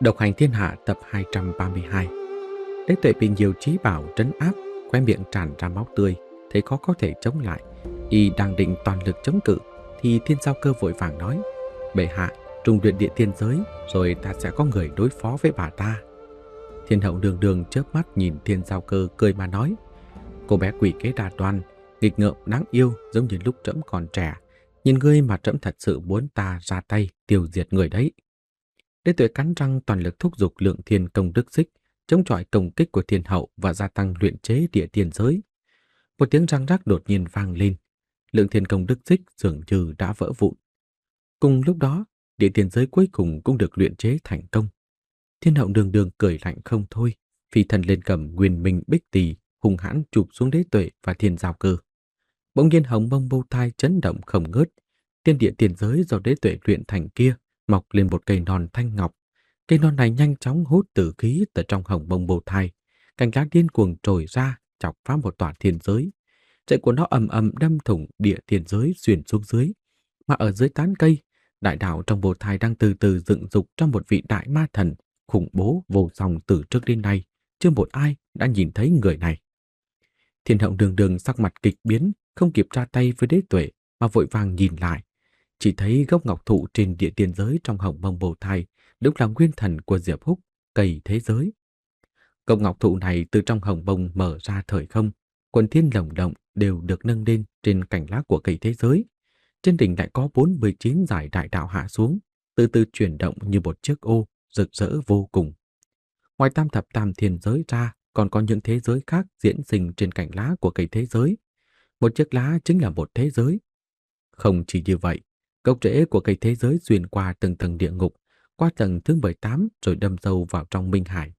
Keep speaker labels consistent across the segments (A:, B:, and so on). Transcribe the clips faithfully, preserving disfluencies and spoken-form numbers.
A: Độc hành thiên hạ tập hai trăm ba mươi hai. Đế Tuệ bị nhiều trí bảo trấn áp, khóe miệng tràn ra máu tươi, thấy khó có thể chống lại. Y đang định toàn lực chống cự thì Thiên Giao Cơ vội vàng nói: "Bệ hạ, trùng luyện địa tiên giới, rồi ta sẽ có người đối phó với bà ta." Thiên hậu đường đường chớp mắt nhìn Thiên Giao Cơ cười mà nói: "Cô bé quỷ kế đa đoan, nghịch ngợm đáng yêu giống như lúc trẫm còn trẻ, nhìn ngươi mà trẫm thật sự muốn ta ra tay tiêu diệt người đấy." Đế Tuệ cắn răng toàn lực thúc giục Lượng Thiên Công Đức Xích, chống chọi công kích của Thiên Hậu và gia tăng luyện chế địa tiên giới. Một tiếng răng rắc đột nhiên vang lên, Lượng Thiên Công Đức Xích dường như đã vỡ vụn. Cùng lúc đó, địa tiên giới cuối cùng cũng được luyện chế thành công. Thiên Hậu đường đường cười lạnh không thôi, phi thần lên cầm Nguyên Minh Bích Tỳ, hung hãn chụp xuống Đế Tuệ và Thiên Giao Cơ. Bỗng nhiên hồng mông bâu thai chấn động không ngớt, tiên địa tiên giới do Đế Tuệ luyện thành kia mọc lên một cây non thanh ngọc. Cây non này nhanh chóng hút tử khí từ trong hồng mông bầu thai, cành lá điên cuồng trồi ra, chọc phá một tòa thiên giới. Rễ của nó ầm ầm đâm thủng địa thiên giới xuyên xuống dưới, mà ở dưới tán cây, đại đạo trong bầu thai đang từ từ dựng dục trong một vị đại ma thần khủng bố vô song từ trước đến nay, chưa một ai đã nhìn thấy người này. Thiên hậu đường đường sắc mặt kịch biến, không kịp ra tay với Đế Tuệ mà vội vàng nhìn lại. Chỉ thấy gốc ngọc thụ trên địa tiên giới trong hồng mông bồ thai đúng là nguyên thần của Diệp Húc, cây thế giới. Gốc ngọc thụ này từ trong hồng mông mở ra thời không, quần thiên lồng động đều được nâng lên trên cành lá của cây thế giới. Trên đỉnh lại có bốn mươi chín giải đại đạo hạ xuống, từ từ chuyển động như một chiếc ô, rực rỡ vô cùng. Ngoài tam thập tam thiên giới ra, còn có những thế giới khác diễn sinh trên cành lá của cây thế giới. Một chiếc lá chính là một thế giới. Không chỉ như vậy, gốc rễ của cây thế giới xuyên qua từng tầng địa ngục, qua tầng thứ mười tám rồi đâm sâu vào trong minh hải.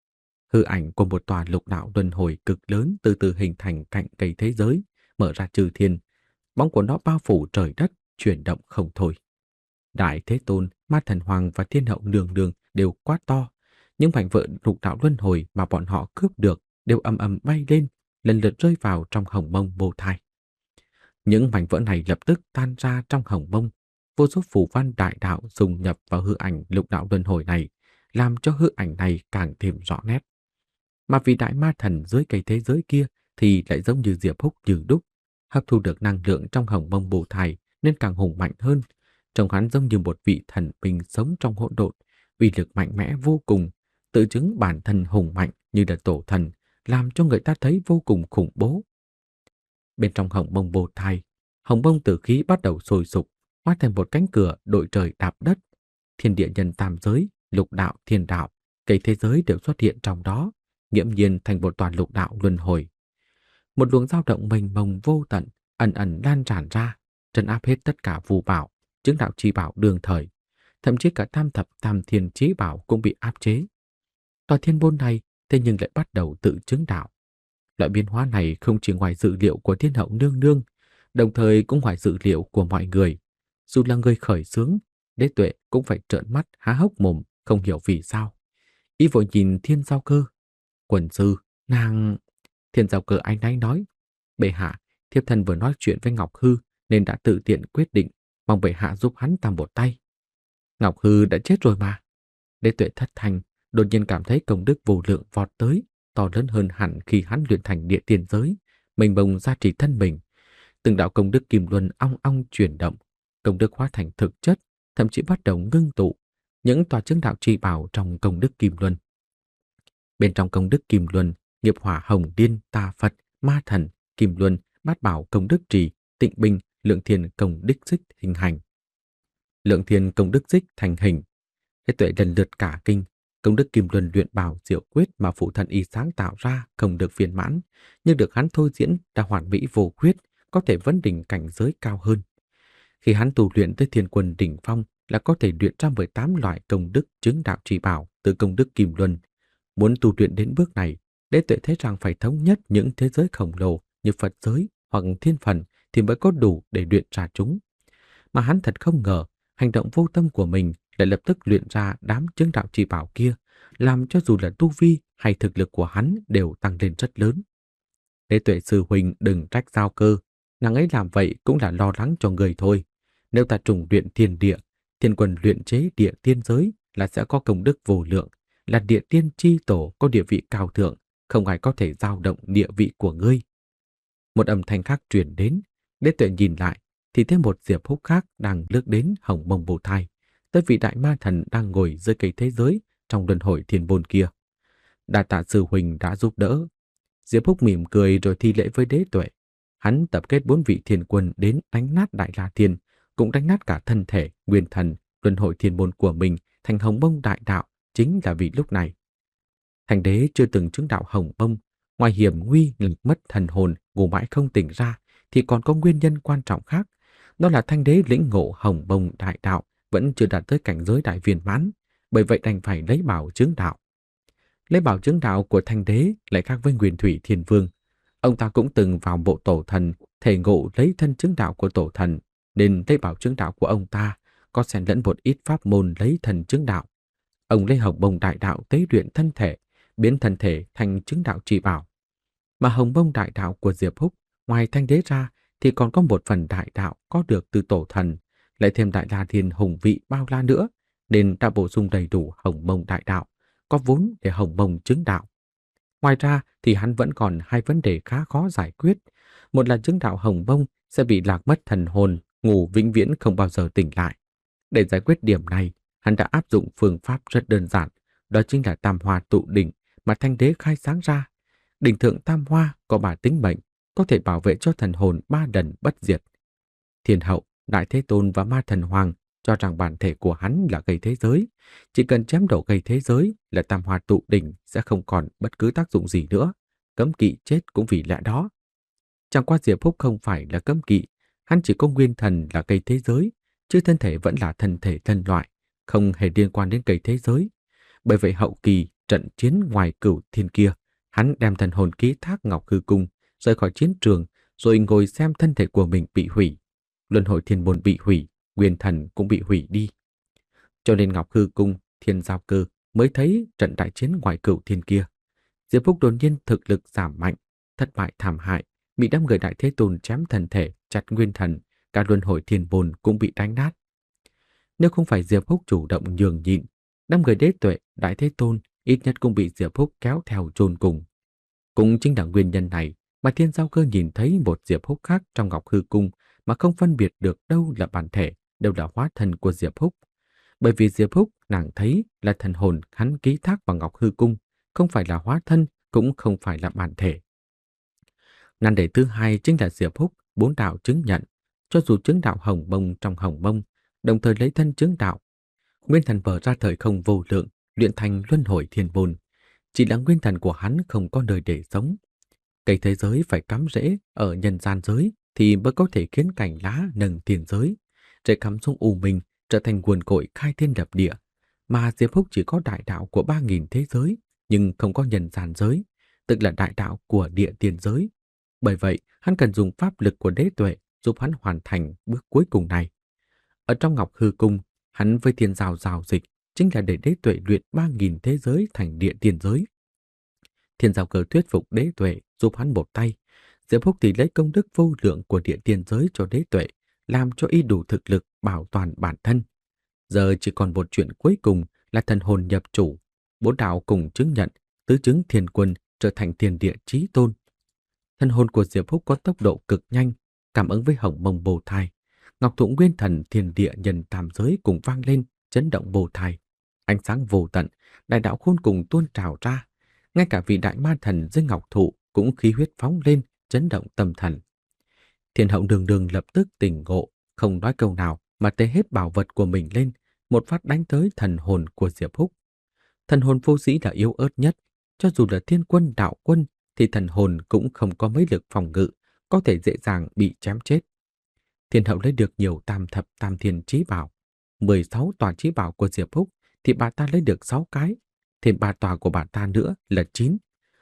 A: Hư ảnh của một tòa lục đạo luân hồi cực lớn từ từ hình thành cạnh cây thế giới, mở ra chư thiên. Bóng của nó bao phủ trời đất, chuyển động không thôi. Đại Thế Tôn, Ma Thần Hoàng và Thiên Hậu Nương Nương đều quá to. Những mảnh vỡ lục đạo luân hồi mà bọn họ cướp được đều ầm ầm bay lên, lần lượt rơi vào trong hồng mông bồ thai. Những mảnh vỡ này lập tức tan ra trong hồng mông. Vô số phù văn đại đạo dung nhập vào hư ảnh lục đạo luân hồi này, làm cho hư ảnh này càng thêm rõ nét. Mà vị đại ma thần dưới cây thế giới kia thì lại giống như Diệp Húc như đúc, hấp thu được năng lượng trong hồng mông bồ thai nên càng hùng mạnh hơn. Trông hắn giống như một vị thần bình sống trong hỗn độn, uy lực mạnh mẽ vô cùng, tự chứng bản thân hùng mạnh như là tổ thần, làm cho người ta thấy vô cùng khủng bố. Bên trong hồng mông bồ thai, hồng mông tử khí bắt đầu sôi sục, hóa thành một cánh cửa đội trời đạp đất. Thiên địa nhân tam giới, lục đạo thiên đạo, cây thế giới đều xuất hiện trong đó, nghiễm nhiên thành một toàn lục đạo luân hồi. Một luồng dao động mênh mông vô tận, ẩn ẩn lan tràn ra, trấn áp hết tất cả phù bảo, chứng đạo chi bảo đương thời, thậm chí cả tam thập tam thiên chí bảo cũng bị áp chế. Tòa thiên môn này thế nhưng lại bắt đầu tự chứng đạo. Loại biến hóa này không chỉ ngoài dự liệu của Thiên Hậu Nương Nương, đồng thời cũng ngoài dự liệu của mọi người. Dù là người khởi xướng, Đế Tuệ cũng phải trợn mắt há hốc mồm, không hiểu vì sao. Ý vội nhìn Thiên Giao Cơ. "Quần sư, nàng..." Thiên Giao Cơ áy náy nói: "Bệ hạ, thiếp thân vừa nói chuyện với Ngọc Hư nên đã tự tiện quyết định, mong bệ hạ giúp hắn ta một tay." "Ngọc Hư đã chết rồi mà." Đế Tuệ thất thanh, đột nhiên cảm thấy công đức vô lượng vọt tới, to lớn hơn hẳn khi hắn luyện thành địa tiên giới, mình bồng ra trị thân mình. Từng đạo công đức kim luân ong ong chuyển động, công đức hóa thành thực chất, thậm chí bắt đầu ngưng tụ những tòa chứng đạo chi bảo trong công đức kim luân. Bên trong công đức kim luân, nghiệp hỏa hồng điên, tà Phật, ma thần, kim luân, bát bảo công đức trì, tịnh binh, lượng thiên công đức xích hình hành. Lượng thiên công đức xích thành hình. Thế Tuệ lần lượt cả kinh. Công đức kim luân luyện bảo diệu quyết mà phụ thân y sáng tạo ra không được viên mãn, nhưng được hắn thôi diễn đã hoàn mỹ vô khuyết, có thể vấn đỉnh cảnh giới cao hơn. Khi hắn tu luyện tới thiên quân đỉnh phong là có thể luyện ra mười tám loại công đức chứng đạo trì bảo từ công đức kim luân. Muốn tu luyện đến bước này, Đế Tuệ thấy rằng phải thống nhất những thế giới khổng lồ như Phật giới hoặc thiên phần thì mới có đủ để luyện ra chúng. Mà hắn thật không ngờ, hành động vô tâm của mình lại lập tức luyện ra đám chứng đạo trì bảo kia, làm cho dù là tu vi hay thực lực của hắn đều tăng lên rất lớn. Đế Tuệ sư huynh đừng trách Giao Cơ, nàng ấy làm vậy cũng là lo lắng cho người thôi. Nếu ta trùng luyện thiên địa, thiên quân luyện chế địa tiên giới, là sẽ có công đức vô lượng, là địa tiên chi tổ có địa vị cao thượng, không ai có thể dao động địa vị của ngươi. Một âm thanh khác truyền đến, Đế Tuệ nhìn lại thì thấy một Diệp Húc khác đang lướt đến Hồng Mông Bồ Thai, tới vị đại ma thần đang ngồi dưới cây thế giới trong luân hồi thiên môn kia. Đa tạ sư huynh đã giúp đỡ. Diệp Húc mỉm cười rồi thi lễ với Đế Tuệ. Hắn tập kết bốn vị thiên quân đến đánh nát Đại La Thiên, cũng đánh nát cả thân thể, nguyên thần, luân hồi thiên môn của mình thành Hồng Mông đại đạo, chính là vì lúc này. Thành đế chưa từng chứng đạo Hồng Mông, ngoài hiểm nguy lực mất thần hồn, ngủ mãi không tỉnh ra, thì còn có nguyên nhân quan trọng khác. Đó là thanh đế lĩnh ngộ Hồng Mông đại đạo vẫn chưa đạt tới cảnh giới đại viên mãn, bởi vậy đành phải lấy bảo chứng đạo. Lấy bảo chứng đạo của thanh đế lại khác với Nguyên Thủy Thiên Vương. Ông ta cũng từng vào bộ tổ thần, thể ngộ lấy thân chứng đạo của tổ thần, nên lấy bảo chứng đạo của ông ta có xen lẫn một ít pháp môn lấy thần chứng đạo. Ông lấy Hồng Mông đại đạo tế luyện thân thể, biến thân thể thành chứng đạo chỉ bảo. Mà Hồng Mông đại đạo của Diệp Húc, ngoài thanh đế ra thì còn có một phần đại đạo có được từ tổ thần, lại thêm Đại La Thiên hùng vị bao la nữa, nên đã bổ sung đầy đủ Hồng Mông đại đạo, có vốn để Hồng Mông chứng đạo. Ngoài ra thì hắn vẫn còn hai vấn đề khá khó giải quyết. Một là chứng đạo Hồng Mông sẽ bị lạc mất thần hồn, ngủ vĩnh viễn không bao giờ tỉnh lại. Để giải quyết điểm này, hắn đã áp dụng phương pháp rất đơn giản, đó chính là Tam Hoa tụ đỉnh mà thanh đế khai sáng ra. Đỉnh thượng Tam Hoa có ba tính mệnh, có thể bảo vệ cho thần hồn ba lần bất diệt. Thiên Hậu, Đại Thế Tôn và Ma Thần Hoàng cho rằng bản thể của hắn là cây thế giới. Chỉ cần chém đổ cây thế giới là Tam Hoa tụ đỉnh sẽ không còn bất cứ tác dụng gì nữa. Cấm kỵ chết cũng vì lẽ đó. Chẳng qua Diệp Húc không phải là cấm kỵ, hắn chỉ có nguyên thần là cây thế giới, chứ thân thể vẫn là thân thể nhân loại, không hề liên quan đến cây thế giới. Bởi vậy hậu kỳ trận chiến ngoài Cửu Thiên kia, hắn đem thần hồn ký thác Ngọc Hư Cung, rời khỏi chiến trường, rồi ngồi xem thân thể của mình bị hủy. Luân hồi thiên môn bị hủy, nguyên thần cũng bị hủy đi. Cho nên Ngọc Hư Cung, Thiên Giao Cơ mới thấy trận đại chiến ngoài Cửu Thiên kia. Diệp Húc đột nhiên thực lực giảm mạnh, thất bại thảm hại, bị đám người Đại Thế Tôn chém thân thể, chặt nguyên thần, cả luân hồi thiên môn cũng bị đánh nát. Nếu không phải Diệp Húc chủ động nhường nhịn, đám người Đế Tuệ, Đại Thế Tôn ít nhất cũng bị Diệp Húc kéo theo chôn cùng. Cũng chính là nguyên nhân này mà Thiên Giao Cơ nhìn thấy một Diệp Húc khác trong Ngọc Hư Cung mà không phân biệt được đâu là bản thể, đâu là hóa thân của Diệp Húc. Bởi vì Diệp Húc nàng thấy là thần hồn hắn ký thác vào Ngọc Hư Cung, không phải là hóa thân, cũng không phải là bản thể. Nan đề thứ hai chính là Diệp Húc bốn đạo chứng nhận, cho dù chứng đạo Hồng Mông trong Hồng Mông, đồng thời lấy thân chứng đạo. Nguyên thần vỡ ra thời không vô lượng, luyện thành luân hồi thiên môn. Chỉ là nguyên thần của hắn không có nơi để sống. Cây thế giới phải cắm rễ ở nhân gian giới thì mới có thể khiến cành lá nâng thiên giới. Rễ cắm xuống u minh trở thành nguồn cội khai thiên lập địa. Mà Diệp Húc chỉ có đại đạo của ba nghìn thế giới, nhưng không có nhân gian giới, tức là đại đạo của địa tiên giới. Bởi vậy, hắn cần dùng pháp lực của Đế Tuệ giúp hắn hoàn thành bước cuối cùng này. Ở trong Ngọc Hư Cung, hắn với Thiên Giao giao dịch chính là để Đế Tuệ luyện ba nghìn thế giới thành địa tiên giới. Thiên Giao Cơ thuyết phục Đế Tuệ giúp hắn một tay. Diệp Húc thì lấy công đức vô lượng của địa tiên giới cho Đế Tuệ, làm cho y đủ thực lực bảo toàn bản thân. Giờ chỉ còn một chuyện cuối cùng là thần hồn nhập chủ, bốn đạo cùng chứng nhận, tứ chứng thiên quân trở thành thiên địa chí tôn. Thần hồn của Diệp Húc có tốc độ cực nhanh, cảm ứng với Hồng Mông Bồ Thai. Ngọc Thụ Nguyên Thần thiên địa nhân tam giới cùng vang lên, chấn động Bồ Thai. Ánh sáng vô tận, đại đạo khôn cùng tuôn trào ra. Ngay cả vị đại ma thần dưới Ngọc Thụ cũng khí huyết phóng lên, chấn động tâm thần. Thiên Hậu đường đường lập tức tỉnh ngộ, không nói câu nào mà tê hết bảo vật của mình lên, một phát đánh tới thần hồn của Diệp Húc. Thần hồn vô sĩ là yếu ớt nhất, cho dù là thiên quân đạo quân thì thần hồn cũng không có mấy lực phòng ngự, có thể dễ dàng bị chém chết. Thiên Hậu lấy được nhiều tam thập tam thiên chí bảo, mười sáu tòa chí bảo của Diệp Húc thì bà ta lấy được sáu cái, thêm ba tòa của bà ta nữa là chín.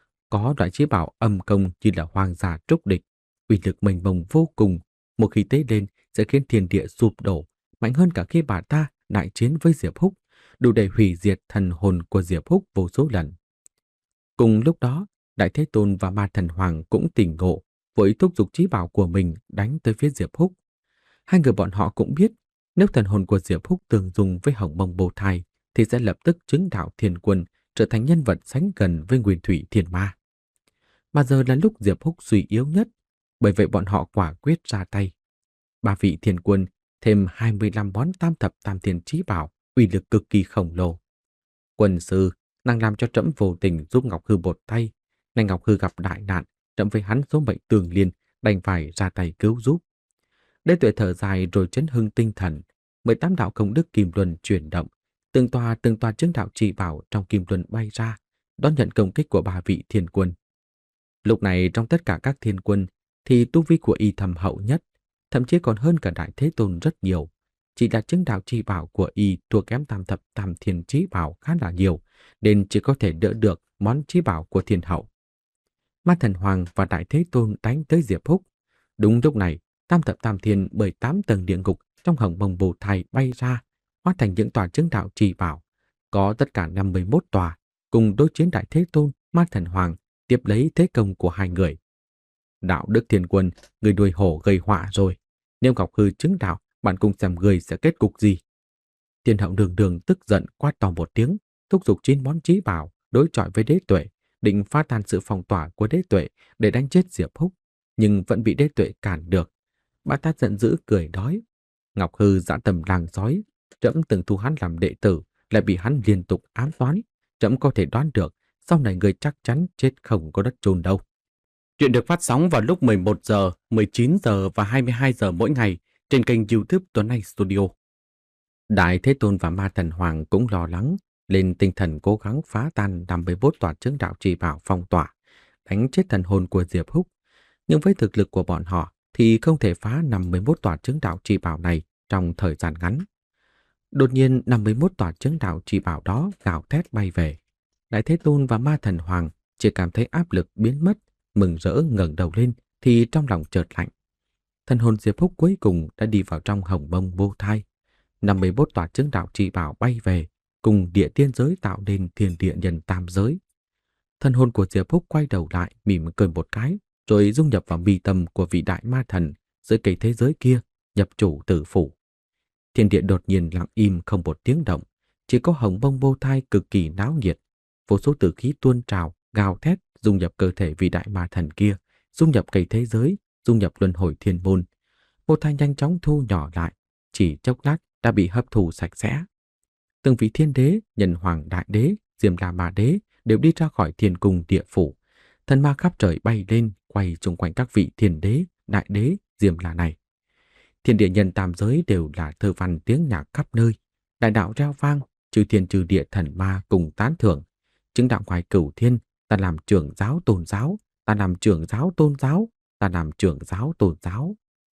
A: Có loại chí bảo âm công như là Hoàng Giả Trúc Địch, uy lực mênh mông vô cùng, một khi tế lên sẽ khiến thiên địa sụp đổ, mạnh hơn cả khi bà ta đại chiến với Diệp Húc, đủ để hủy diệt thần hồn của Diệp Húc vô số lần. Cùng lúc đó, Đại Thế Tôn và Ma Thần Hoàng cũng tỉnh ngộ, vội thúc giục chí bảo của mình đánh tới phía Diệp Húc. Hai người bọn họ cũng biết, nếu thần hồn của Diệp Húc tương dung với Hồng Mông Bồ Thai, thì sẽ lập tức chứng đạo thiên quân, trở thành nhân vật sánh gần với Nguyên Thủy Thiên Ma. Mà giờ là lúc Diệp Húc suy yếu nhất, bởi vậy bọn họ quả quyết ra tay. Ba vị thiên quân thêm hai mươi lăm món tam thập tam thiên chí bảo, uy lực cực kỳ khổng lồ. Quân sư, nàng làm cho trẫm vô tình giúp Ngọc Hư một tay, nay Ngọc Hư gặp đại nạn, trẫm với hắn số mệnh tường liên, đành phải ra tay cứu giúp. Đế Tuệ thở dài rồi chấn hưng tinh thần, mười tám đạo công đức kim luân chuyển động, từng tòa từng tòa chứng đạo chỉ bảo trong kim luân bay ra, đón nhận công kích của ba vị thiên quân. Lúc này trong tất cả các thiên quân thì tu vi của y thầm hậu nhất, thậm chí còn hơn cả Đại Thế Tôn rất nhiều. Chỉ là chứng đạo chi bảo của y thua kém tam thập tam thiên chí bảo khá là nhiều, nên chỉ có thể đỡ được món chí bảo của thiên hậu. Ma Thần Hoàng và Đại Thế Tôn đánh tới Diệp Húc. Đúng lúc này, tam thập tam thiên mười tám tầng địa ngục trong hồng mông bồ thai bay ra, hóa thành những tòa chứng đạo chi bảo. Có tất cả năm mươi mốt tòa, cùng đối chiến Đại Thế Tôn, Ma Thần Hoàng, tiếp lấy thế công của hai người. Đạo Đức Thiên Quân, người đuôi hổ gây họa rồi. Nếu Ngọc Hư chứng đạo, bạn cùng xem người sẽ kết cục gì. Thiên hậu đường đường tức giận quát to một tiếng, thúc giục chín món chí bảo, đối chọi với Đế Tuệ, định phá tan sự phong tỏa của Đế Tuệ để đánh chết Diệp Húc, nhưng vẫn bị Đế Tuệ cản được. Bà ta giận dữ cười nói: Ngọc Hư dã tâm làng sói, trẫm từng thu hắn làm đệ tử, lại bị hắn liên tục ám toán, trẫm có thể đoán được sau này người chắc chắn chết không có đất chôn đâu. Chuyện được phát sóng vào lúc mười một giờ, mười chín giờ và hai mươi hai giờ mỗi ngày trên kênh YouTube Tuấn Anh Studio. Đại Thế Tôn và Ma Thần Hoàng cũng lo lắng, lên tinh thần cố gắng phá tan năm mươi mốt tòa chứng đạo trì bảo phong tỏa, đánh chết thần hồn của Diệp Húc. Nhưng với thực lực của bọn họ thì không thể phá năm mươi mốt tòa chứng đạo trì bảo này trong thời gian ngắn. Đột nhiên năm mươi mốt tòa chứng đạo trì bảo đó gào thét bay về. Đại Thế Tôn và Ma Thần Hoàng chỉ cảm thấy áp lực biến mất, mừng rỡ ngẩng đầu lên thì trong lòng chợt lạnh. Thần hồn Diệp Húc cuối cùng đã đi vào trong hồng mông vô thai. năm mươi mốt tòa chứng đạo trì bảo bay về, cùng địa tiên giới tạo nên thiên địa nhân tam giới. Thần hồn của Diệp Húc quay đầu lại mỉm cười một cái, rồi dung nhập vào mi tâm của vị đại ma thần dưới cây thế giới kia, nhập chủ tử phủ. Thiên địa đột nhiên lặng im không một tiếng động, chỉ có hồng mông vô thai cực kỳ náo nhiệt, vô số tử khí tuôn trào, gào thét dung nhập cơ thể vị đại ma thần kia, dung nhập cây thế giới, dung nhập luân hồi thiên môn. Vô thai nhanh chóng thu nhỏ lại, chỉ chốc lát đã bị hấp thụ sạch sẽ. Từng vị thiên đế, nhân hoàng đại đế, diêm la ma đế đều đi ra khỏi thiên cung địa phủ. Thần ma khắp trời bay lên, quay xung quanh các vị thiên đế, đại đế, diêm la này. Thiên địa nhân tam giới đều là thơ văn tiếng nhạc khắp nơi. Đại đạo reo vang, chư thiên chư địa thần ma cùng tán thưởng. Chứng đạo ngoài cửu thiên, ta làm trưởng giáo tôn giáo, ta làm trưởng giáo tôn giáo, ta làm trưởng giáo tôn giáo.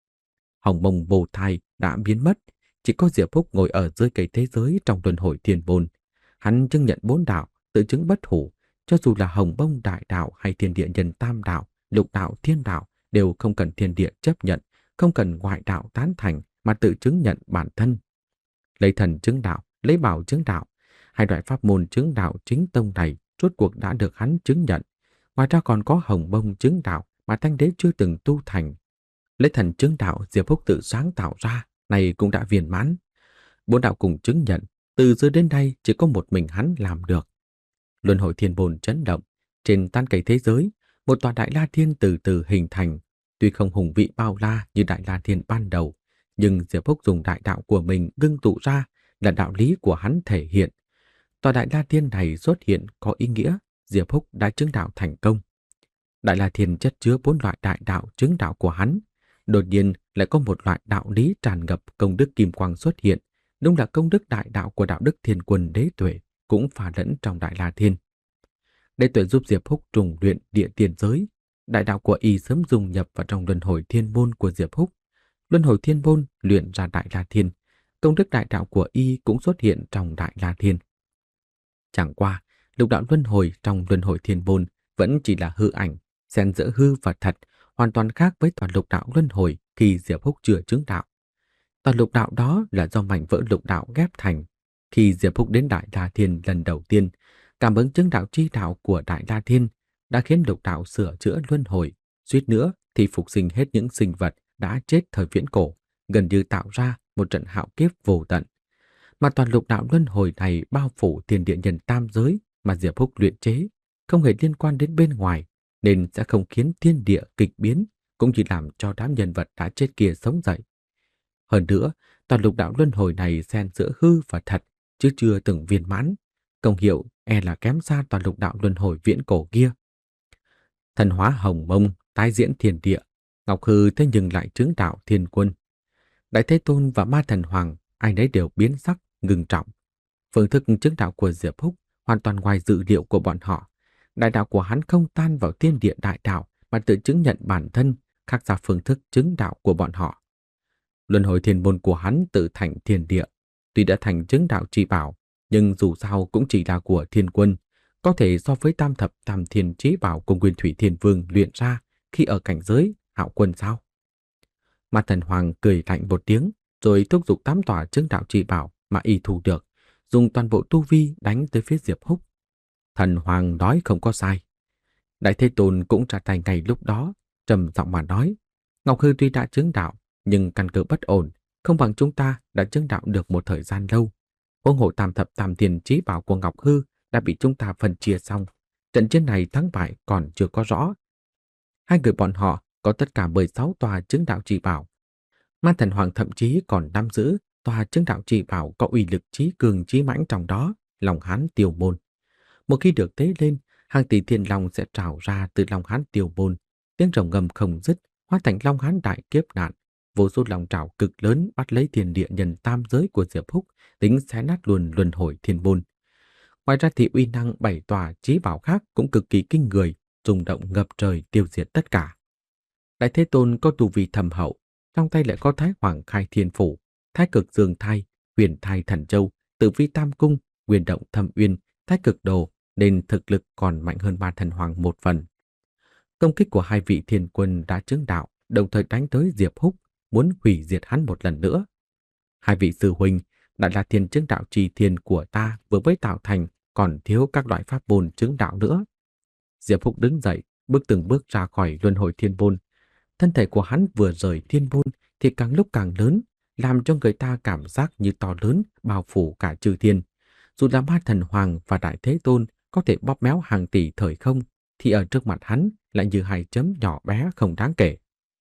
A: Hồng mông vô thai đã biến mất, chỉ có Diệp Húc ngồi ở dưới cây thế giới trong luân hồi thiên môn. Hắn chứng nhận bốn đạo, tự chứng bất hủ, cho dù là hồng mông đại đạo hay thiên địa nhân tam đạo, lục đạo thiên đạo đều không cần thiên địa chấp nhận, không cần ngoại đạo tán thành mà tự chứng nhận bản thân. Lấy thần chứng đạo, lấy bảo chứng đạo, hai loại pháp môn chứng đạo chính tông này rốt cuộc đã được hắn chứng nhận. Ngoài ra còn có hồng mông chứng đạo mà Thanh Đế chưa từng tu thành. Lấy thần chứng đạo Diệp Húc tự sáng tạo ra, này cũng đã viên mãn. Bốn đạo cùng chứng nhận, từ xưa đến nay chỉ có một mình hắn làm được. Luân hồi thiên môn chấn động, trên tan cây thế giới, một tòa đại la thiên từ từ hình thành. Tuy không hùng vị bao la như đại la thiên ban đầu, nhưng Diệp Húc dùng đại đạo của mình ngưng tụ ra là đạo lý của hắn thể hiện. Tòa đại la thiên này xuất hiện có ý nghĩa Diệp Húc đã chứng đạo thành công. Đại la thiên chất chứa bốn loại đại đạo chứng đạo của hắn. Đột nhiên lại có một loại đạo lý tràn ngập công đức kim quang xuất hiện, đúng là công đức đại đạo của đạo đức thiên quân Đế Tuệ cũng pha lẫn trong đại la thiên. Đế Tuệ giúp Diệp Húc trùng luyện địa tiên giới, đại đạo của y sớm dung nhập vào trong luân hồi thiên môn của Diệp Húc. Luân hồi thiên môn luyện ra đại la thiên, công đức đại đạo của y cũng xuất hiện trong đại la thiên. Chẳng qua, lục đạo luân hồi trong luân hồi thiên môn vẫn chỉ là hư ảnh, xen giữa hư và thật, hoàn toàn khác với toàn lục đạo luân hồi khi Diệp Húc chưa chứng đạo. Toàn lục đạo đó là do mảnh vỡ lục đạo ghép thành. Khi Diệp Húc đến Đại La Thiên lần đầu tiên, cảm ứng chứng đạo chi đạo của Đại La Thiên đã khiến lục đạo sửa chữa luân hồi, suýt nữa thì phục sinh hết những sinh vật đã chết thời viễn cổ, gần như tạo ra một trận hạo kiếp vô tận. Mà toàn lục đạo luân hồi này bao phủ thiên địa nhân tam giới mà Diệp Húc luyện chế, không hề liên quan đến bên ngoài, nên sẽ không khiến thiên địa kịch biến, cũng chỉ làm cho đám nhân vật đã chết kia sống dậy. Hơn nữa, toàn lục đạo luân hồi này xen giữa hư và thật, chứ chưa từng viên mãn. Công hiệu e là kém xa toàn lục đạo luân hồi viễn cổ kia. Thần hóa hồng mông, tái diễn thiên địa, Ngọc Hư thế nhưng lại chứng đạo thiên quân. Đại Thế Tôn và Ma Thần Hoàng, ai nấy đều biến sắc, ngưng trọng. Phương thức chứng đạo của Diệp Húc hoàn toàn ngoài dự liệu của bọn họ. Đại đạo của hắn không tan vào thiên địa đại đạo mà tự chứng nhận bản thân, khác xa phương thức chứng đạo của bọn họ. Luân hồi thiên môn của hắn tự thành thiên địa, tuy đã thành chứng đạo chi bảo, nhưng dù sao cũng chỉ là của thiên quân, có thể so với tam thập tam thiên chí bảo của Nguyên Thủy Thiên Vương luyện ra khi ở cảnh giới hạo quân sao? Ma Thần Hoàng cười lạnh một tiếng, rồi thúc giục tám tòa chứng đạo chi bảo mà y thu được, dùng toàn bộ tu vi đánh tới phía Diệp Húc. Thần Hoàng nói không có sai. Đại Thế Tôn cũng ra tay ngay lúc đó, trầm giọng mà nói: Ngọc Hư tuy đã chứng đạo, nhưng căn cơ bất ổn, không bằng chúng ta đã chứng đạo được một thời gian lâu. Huống hồ tam thập tam thiên chí bảo của Ngọc Hư đã bị chúng ta phân chia xong. Trận chiến này thắng bại còn chưa có rõ. Hai người bọn họ có tất cả mười sáu tòa chứng đạo chi bảo. Ma Thần Hoàng thậm chí còn nắm giữ tòa chứng đạo chi bảo có uy lực chí cường chí mãnh trong đó, Long Hán Tiêu Môn. Một khi được tế lên, hàng tỷ thiên long sẽ trào ra từ Long Hán Tiêu Môn, tiếng rồng ngầm không dứt, hóa thành Long Hán đại kiếp nạn. Vô số lòng trào cực lớn bắt lấy thiên địa nhân tam giới của Diệp Húc, tính xé nát luôn luân hồi thiên môn. Ngoài ra thì uy năng bảy tòa chí bảo khác cũng cực kỳ kinh người, rung động ngập trời tiêu diệt tất cả. Đại Thế Tôn có tu vi thầm hậu, trong tay lại có Thái Hoàng Khai Thiên Phủ, Thái Cực Dương Thai, Huyền Thai Thần Châu, Tử Vi Tam Cung, Huyền Động Thâm Uyên, Thái Cực Đồ, nên thực lực còn mạnh hơn Ma Thần Hoàng một phần. Công kích của hai vị thiên quân đã chứng đạo, đồng thời đánh tới Diệp Húc, muốn hủy diệt hắn một lần nữa. Hai vị sư huynh đã là thiên chứng đạo trì thiên của ta vừa mới tạo thành, còn thiếu các loại pháp môn chứng đạo nữa. Diệp Húc đứng dậy, bước từng bước ra khỏi luân hồi thiên môn. Thân thể của hắn vừa rời thiên môn thì càng lúc càng lớn, làm cho người ta cảm giác như to lớn bao phủ cả chư thiên. Dù là Ma Thần Hoàng và Đại Thế Tôn có thể bóp méo hàng tỷ thời không, thì ở trước mặt hắn lại như hai chấm nhỏ bé không đáng kể.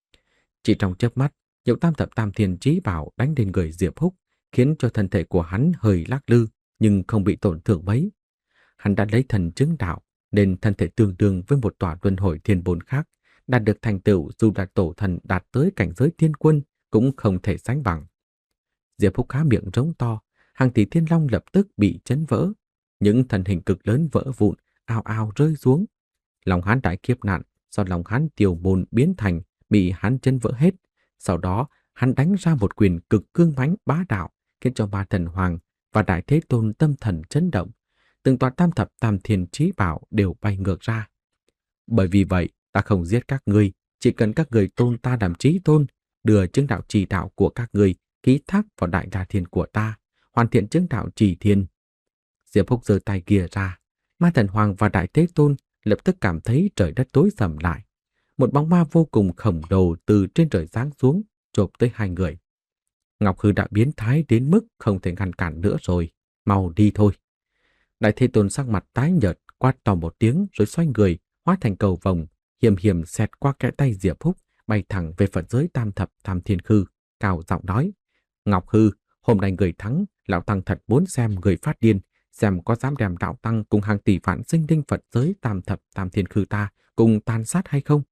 A: Chỉ trong chớp mắt, nhiều tam thập tam thiên chí bảo đánh lên người Diệp Húc, khiến cho thân thể của hắn hơi lắc lư, nhưng không bị tổn thương mấy. Hắn đã lấy thần chứng đạo, nên thân thể tương đương với một tòa luân hồi thiên môn khác, đạt được thành tựu dù là tổ thần đạt tới cảnh giới thiên quân cũng không thể sánh bằng. Diệp Húc há miệng rống to, hàng tỷ thiên long lập tức bị chấn vỡ, những thần hình cực lớn vỡ vụn, ào ào rơi xuống. Long Hán đại kiếp nạn do Long Hán Tiêu Môn biến thành bị hắn chấn vỡ hết. Sau đó, hắn đánh ra một quyền cực cương mãnh bá đạo, khiến cho Ma Thần Hoàng và Đại Thế Tôn tâm thần chấn động. Từng tòa tam thập tam thiên chí bảo đều bay ngược ra. Bởi vì vậy, ta không giết các ngươi, chỉ cần các người tôn ta làm chí tôn, đưa chứng đạo trì đạo của các ngươi ký thác vào đại đa thiên của ta, hoàn thiện chứng đạo trì thiên. Diệp Húc giơ tay kia ra, Ma Thần Hoàng và Đại Thế Tôn lập tức cảm thấy trời đất tối sầm lại. Một bóng ma vô cùng khổng lồ từ trên trời giáng xuống, chộp tới hai người. Ngọc Hư đã biến thái đến mức không thể ngăn cản nữa rồi, mau đi thôi. Đại Thế Tôn sắc mặt tái nhợt, quát to một tiếng rồi xoay người, hóa thành cầu vồng, hiểm hiểm xẹt qua kẽ tay Diệp Húc, bay thẳng về Phật giới tam thập tam thiên khư, cao giọng nói: Ngọc Hư, hôm nay người thắng, lão tăng thật muốn xem người phát điên, xem có dám đem đạo tăng cùng hàng tỷ vạn sinh linh Phật giới tam thập tam thiên khư ta cùng tàn sát hay không?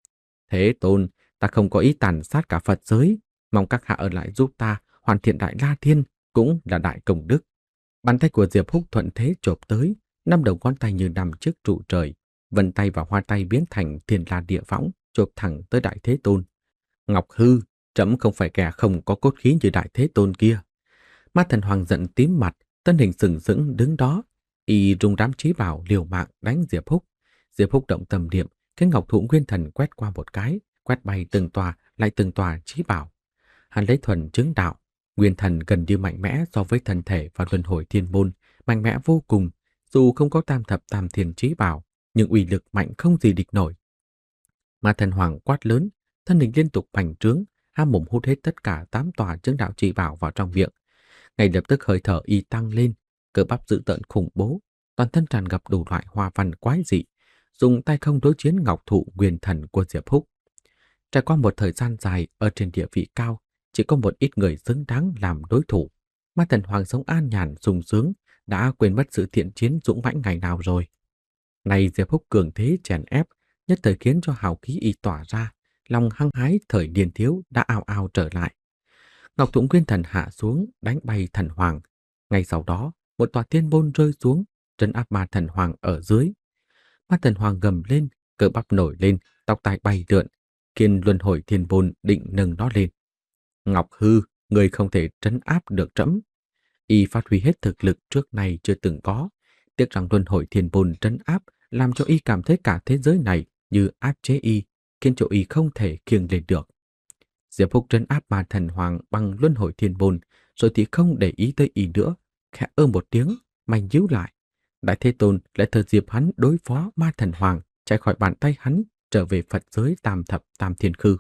A: Thế Tôn, ta không có ý tàn sát cả Phật giới, mong các hạ ở lại giúp ta hoàn thiện đại la thiên, cũng là đại công đức. Bàn tay của Diệp Húc thuận thế chộp tới, năm đầu ngón tay như nằm trước trụ trời, vân tay và hoa tay biến thành thiên la địa võng, chộp thẳng tới Đại Thế Tôn. Ngọc Hư, trẫm không phải kẻ không có cốt khí như Đại Thế Tôn kia. Ma Thần Hoàng giận tím mặt, thân hình sừng sững đứng đó, y rung đám chí bảo liều mạng đánh Diệp Húc. Diệp Húc động tâm niệm, cái ngọc thụ nguyên thần quét qua một cái, quét bay từng tòa lại từng tòa chí bảo. Hắn lấy thuần chứng đạo, nguyên thần gần như mạnh mẽ so với thân thể và luân hồi thiên môn, mạnh mẽ vô cùng. Dù không có tam thập tam thiên chí bảo, nhưng uy lực mạnh không gì địch nổi. Ma Thần Hoàng quát lớn, thân hình liên tục bành trướng, há mồm hút hết tất cả tám tòa chứng đạo chí bảo vào trong miệng. Ngay lập tức hơi thở y tăng lên, cơ bắp dữ tợn khủng bố, toàn thân tràn ngập đủ loại hoa văn quái dị, dùng tay không đối chiến ngọc thụ nguyên thần của Diệp Húc. Trải qua một thời gian dài ở trên địa vị cao, chỉ có một ít người xứng đáng làm đối thủ. Ma Thần Hoàng sống an nhàn sung sướng, đã quên mất sự thiện chiến dũng mãnh ngày nào rồi. Này Diệp Húc cường thế chèn ép, nhất thời khiến cho hào khí y tỏa ra, lòng hăng hái thời niên thiếu đã ào ào trở lại. Ngọc Thụ Nguyên Thần hạ xuống, đánh bay Thần Hoàng. Ngay sau đó, một tòa tiên môn rơi xuống, trấn áp Ma Thần Hoàng ở dưới. Ma Thần Hoàng gầm lên, cơ bắp nổi lên, tóc tai bay lượn, Kiên Luân Hồi Thiên Môn định nâng nó lên. Ngọc Hư, người không thể trấn áp được trẫm. Y phát huy hết thực lực trước nay chưa từng có, tiếc rằng Luân Hồi Thiên Môn trấn áp làm cho y cảm thấy cả thế giới này như áp chế y, khiến cho y không thể kiêng lên được. Diệp Húc trấn áp Ma Thần Hoàng bằng Luân Hồi Thiên Môn, rồi thì không để ý tới y nữa, khẽ ơ một tiếng, mày nhíu lại. Đại Thế Tôn lại thừa dịp hắn đối phó Ma Thần Hoàng, chạy khỏi bàn tay hắn, trở về Phật giới Tam Thập Tam Thiên Khư.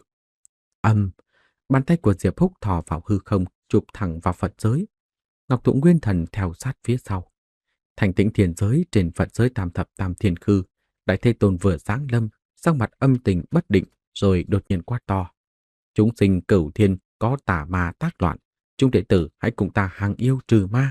A: Âm, bàn tay của Diệp Húc thò vào hư không, chụp thẳng vào Phật giới. Ngọc Thụ Nguyên Thần theo sát phía sau. Thành tĩnh thiên giới trên Phật giới Tam Thập Tam Thiên Khư, Đại Thế Tôn vừa giáng lâm, sắc mặt âm tình bất định, rồi đột nhiên quát to: Chúng sinh cửu thiên có tà ma tác loạn, chúng đệ tử hãy cùng ta hàng yêu trừ ma.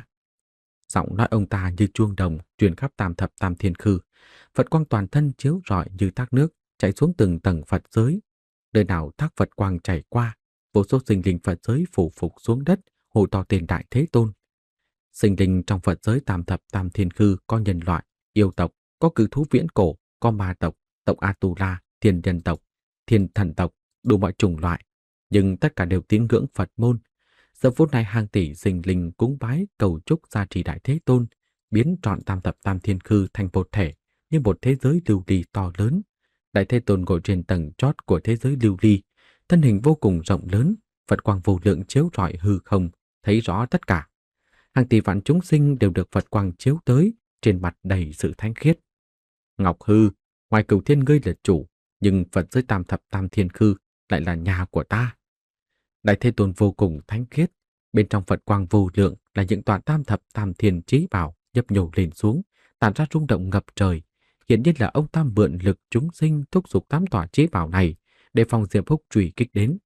A: Giọng nói ông ta như chuông đồng truyền khắp Tam Thập Tam Thiên Khư, Phật quang toàn thân chiếu rọi như thác nước chảy xuống từng tầng Phật giới. Nơi nào thác Phật quang chảy qua, vô số sinh linh Phật giới phủ phục xuống đất, hô to tên Đại Thế Tôn. Sinh linh trong Phật giới Tam Thập Tam Thiên Khư có nhân loại, yêu tộc, có cự thú viễn cổ, có ma tộc, tộc A-tu-la, thiên nhân tộc, thiên thần tộc, đủ mọi chủng loại, nhưng tất cả đều tín ngưỡng Phật môn. Giờ phút này hàng tỷ sinh linh cúng bái cầu chúc gia trì Đại Thế Tôn, biến trọn Tam Thập Tam Thiên Khư thành một thể, như một thế giới lưu ly to lớn. Đại Thế Tôn ngồi trên tầng chót của thế giới lưu ly, thân hình vô cùng rộng lớn, Phật quang vô lượng chiếu rọi hư không, thấy rõ tất cả. Hàng tỷ vạn chúng sinh đều được Phật quang chiếu tới, trên mặt đầy sự thánh khiết. Ngọc Hư, ngoài Cửu Thiên ngươi là chủ, nhưng Phật giới Tam Thập Tam Thiên Khư lại là nhà của ta. Đại Thế Tôn vô cùng thánh khiết, bên trong Phật quang vô lượng là những tòa Tam Thập Tam Thiên chí bảo nhấp nhô lên xuống, tản ra rung động ngập trời. Hiển nhiên là ông ta mượn lực chúng sinh thúc giục tám tòa chí bảo này để phòng Diệp Húc truy kích đến.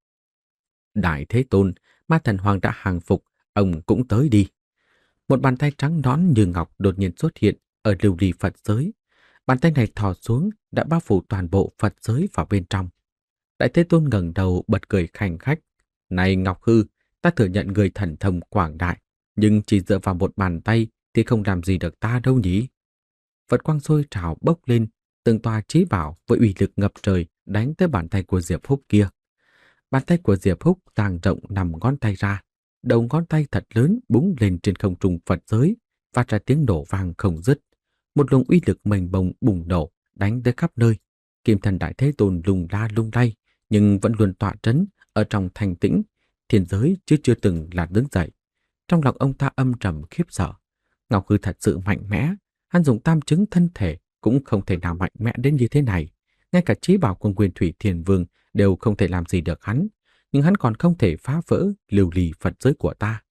A: Đại Thế Tôn, Ma Thần Hoàng đã hàng phục, ông cũng tới đi. Một bàn tay trắng nõn như ngọc đột nhiên xuất hiện ở lưu ly Phật giới. Bàn tay này thò xuống đã bao phủ toàn bộ Phật giới vào bên trong. Đại Thế Tôn ngẩng đầu bật cười khanh khách. Này Ngọc Hư, ta thừa nhận người thần thông quảng đại, nhưng chỉ dựa vào một bàn tay thì không làm gì được ta đâu nhỉ? Phật quang sôi trào bốc lên, từng tòa chí bảo với uy lực ngập trời đánh tới bàn tay của Diệp Húc kia. Bàn tay của Diệp Húc dang rộng nằm ngón tay ra, đầu ngón tay thật lớn búng lên trên không trung Phật giới, phát ra tiếng nổ vang không dứt. Một luồng uy lực mênh mông bùng nổ, đánh tới khắp nơi. Kim Thần Đại Thế Tôn lung la lung lay, nhưng vẫn luôn tọa trấn ở trong thanh tĩnh, thiên giới chứ chưa từng là đứng dậy. Trong lòng ông ta âm trầm khiếp sợ. Ngọc Hư thật sự mạnh mẽ, hắn dùng tam chứng thân thể cũng không thể nào mạnh mẽ đến như thế này. Ngay cả chí bảo của Nguyên Thủy Thiền Vương đều không thể làm gì được hắn, nhưng hắn còn không thể phá vỡ lưu ly Phật giới của ta.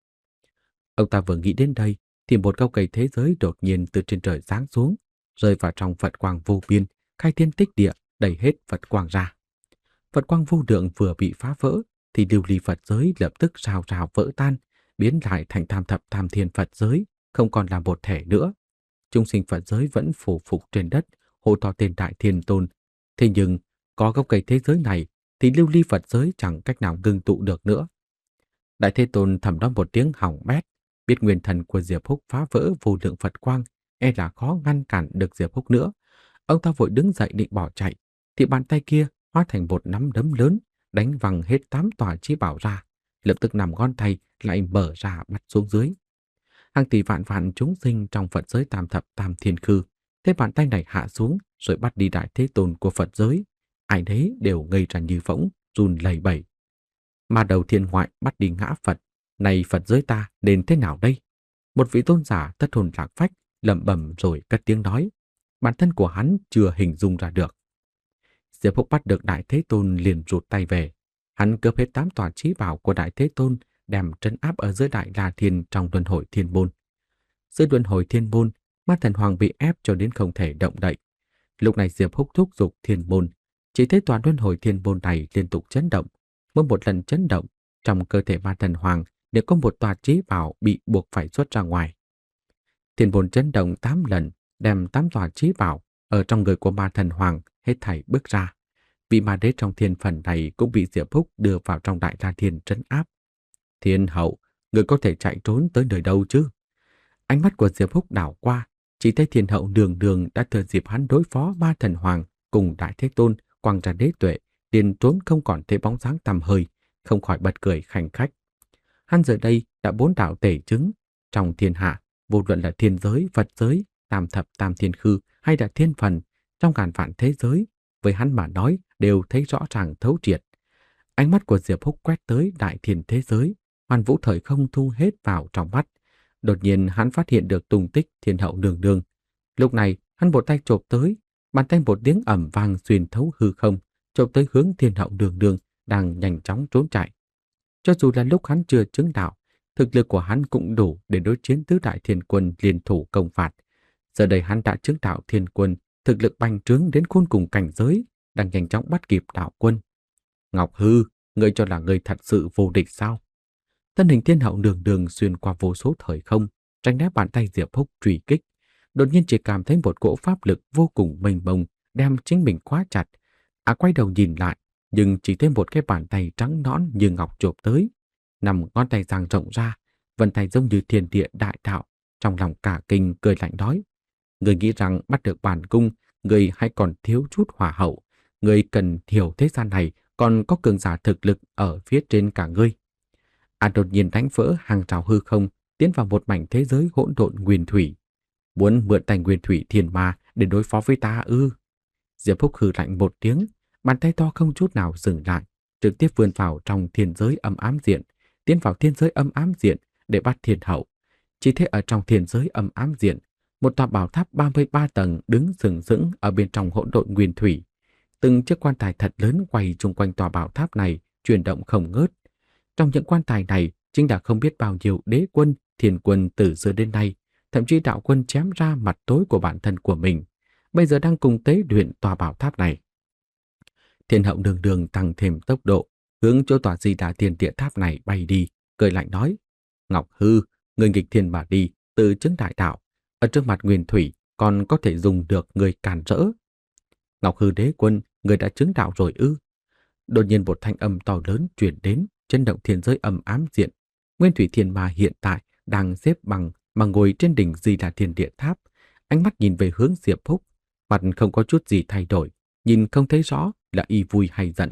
A: Ông ta vừa nghĩ đến đây, thì một gốc cây thế giới đột nhiên từ trên trời giáng xuống, rơi vào trong Phật quang vô biên, khai thiên tích địa, đầy hết Phật quang ra. Phật quang vô lượng vừa bị phá vỡ, thì lưu ly Phật giới lập tức rào rào vỡ tan, biến lại thành Tam Thập Tam Thiên Phật giới, không còn là một thể nữa. Chúng sinh Phật giới vẫn phủ phục trên đất, hô to tên Đại Thiên Tôn. Thế nhưng, có gốc cây thế giới này, thì lưu ly Phật giới chẳng cách nào ngưng tụ được nữa. Đại Thế Tôn thầm nói một tiếng hỏng bét, biết nguyên thần của Diệp Húc phá vỡ vô lượng Phật quang, e là khó ngăn cản được Diệp Húc nữa. Ông ta vội đứng dậy định bỏ chạy, thì bàn tay kia hóa thành một nắm đấm lớn, đánh văng hết tám tòa chí bảo ra, lập tức nằm ngón tay lại mở ra bắt xuống dưới. Hàng tỷ vạn vạn chúng sinh trong Phật giới Tam Thập Tam Thiên Khư, thế bàn tay này hạ xuống rồi bắt đi Đại Thế Tôn của Phật giới, ai đấy đều ngây ra như phỗng, run lẩy bẩy. Mà đầu thiên ngoại bắt đi ngã Phật, này Phật giới ta nên thế nào đây? Một vị tôn giả thất hồn lạc phách, lẩm bẩm rồi cất tiếng nói. Bản thân của hắn chưa hình dung ra được. Diệp Húc bắt được Đại Thế Tôn liền rụt tay về. Hắn cướp hết tám tòa chí bảo của Đại Thế Tôn, đem trấn áp ở giữa Đại La Thiên trong luân hồi thiên môn. Giữa luân hồi thiên môn, Ma Thần Hoàng bị ép cho đến không thể động đậy. Lúc này Diệp Húc thúc giục thiên môn, chỉ thấy toàn luân hồi thiên môn này liên tục chấn động. Mỗi một lần chấn động, trong cơ thể Ma Thần Hoàng đều có một tòa trí bảo bị buộc phải xuất ra ngoài. Thiên môn chấn động tám lần, đem tám tòa trí bảo ở trong người của Ma Thần Hoàng hết thảy bước ra. Vị ma đế trong thiên phần này cũng bị Diệp Húc đưa vào trong Đại La Thiên trấn áp. Thiên hậu, người có thể chạy trốn tới nơi đâu chứ? Ánh mắt của Diệp Húc đảo qua, chỉ thấy thiên hậu đường đường đã thừa dịp hắn đối phó Ma Thần Hoàng cùng Đại Thế Tôn quăng ra đế tuệ, liền trốn không còn thấy bóng dáng tăm hơi, không khỏi bật cười khanh khách. Hắn giờ đây đã bốn đạo tể chứng trong thiên hạ, vô luận là thiên giới, Phật giới, tam thập tam thiên khư hay là thiên phần, trong ngàn vạn thế giới, với hắn mà nói đều thấy rõ ràng thấu triệt. Ánh mắt của Diệp Húc quét tới đại thiên thế giới, hoàn vũ thời không thu hết vào trong mắt. Đột nhiên hắn phát hiện được tung tích thiên hậu nương nương. Lúc này hắn một tay chộp tới, bàn tay một tiếng ầm vang xuyên thấu hư không, chộp tới hướng thiên hậu nương nương đang nhanh chóng trốn chạy. Cho dù là lúc hắn chưa chứng đạo, thực lực của hắn cũng đủ để đối chiến tứ đại thiên quân liên thủ công phạt. Giờ đây hắn đã chứng đạo thiên quân, thực lực bành trướng đến khôn cùng cảnh giới, đang nhanh chóng bắt kịp đạo quân. Ngọc Hư, ngươi cho là ngươi thật sự vô địch sao? Thân hình thiên hậu đường đường xuyên qua vô số thời không, tránh né bàn tay Diệp Húc truy kích. Đột nhiên chỉ cảm thấy một cỗ pháp lực vô cùng mênh mông đem chính mình khóa chặt. À quay đầu nhìn lại, nhưng chỉ thấy một cái bàn tay trắng nõn như ngọc chộp tới. Nằm ngón tay dang rộng ra, vân tay giống như thiên địa đại đạo. Trong lòng cả kinh cười lạnh nói: người nghĩ rằng bắt được bản cung, người hay còn thiếu chút hỏa hậu. Người cần hiểu thế gian này còn có cường giả thực lực ở phía trên cả ngươi. À đột nhiên đánh vỡ hàng rào hư không, tiến vào một mảnh thế giới hỗn độn nguyên thủy. Muốn mượn tay nguyên thủy thiên ma để đối phó với ta ư? Diệp Húc hừ lạnh một tiếng, bàn tay to không chút nào dừng lại, trực tiếp vươn vào trong thiên giới âm ám diện, tiến vào thiên giới âm ám diện để bắt thiên hậu. Chỉ thấy ở trong thiên giới âm ám diện, một tòa bảo tháp ba mươi ba tầng đứng sừng sững ở bên trong hỗn độn nguyên thủy. Từng chiếc quan tài thật lớn quay chung quanh tòa bảo tháp này, chuyển động không ngớt. Trong những quan tài này chính là không biết bao nhiêu đế quân, thiên quân từ xưa đến nay, thậm chí đạo quân chém ra mặt tối của bản thân của mình, bây giờ đang cùng tế luyện tòa bảo tháp này. Thiên hậu đường đường tăng thêm tốc độ, hướng chỗ tòa Di Đà Thiên Địa Tháp này bay đi, cười lạnh nói: Ngọc Hư, người nghịch thiên mà đi, tự chứng đại đạo, ở trước mặt nguyên thủy còn có thể dùng được người cản rỡ. Ngọc Hư đế quân, người đã chứng đạo rồi ư? Đột nhiên một thanh âm to lớn truyền đến, chấn động thiên giới âm ám diện. Nguyên thủy thiên ma hiện tại đang xếp bằng mà ngồi trên đỉnh Di Đà Thiên Địa Tháp, ánh mắt nhìn về hướng Diệp Húc, mặt không có chút gì thay đổi, nhìn không thấy rõ là y vui hay giận.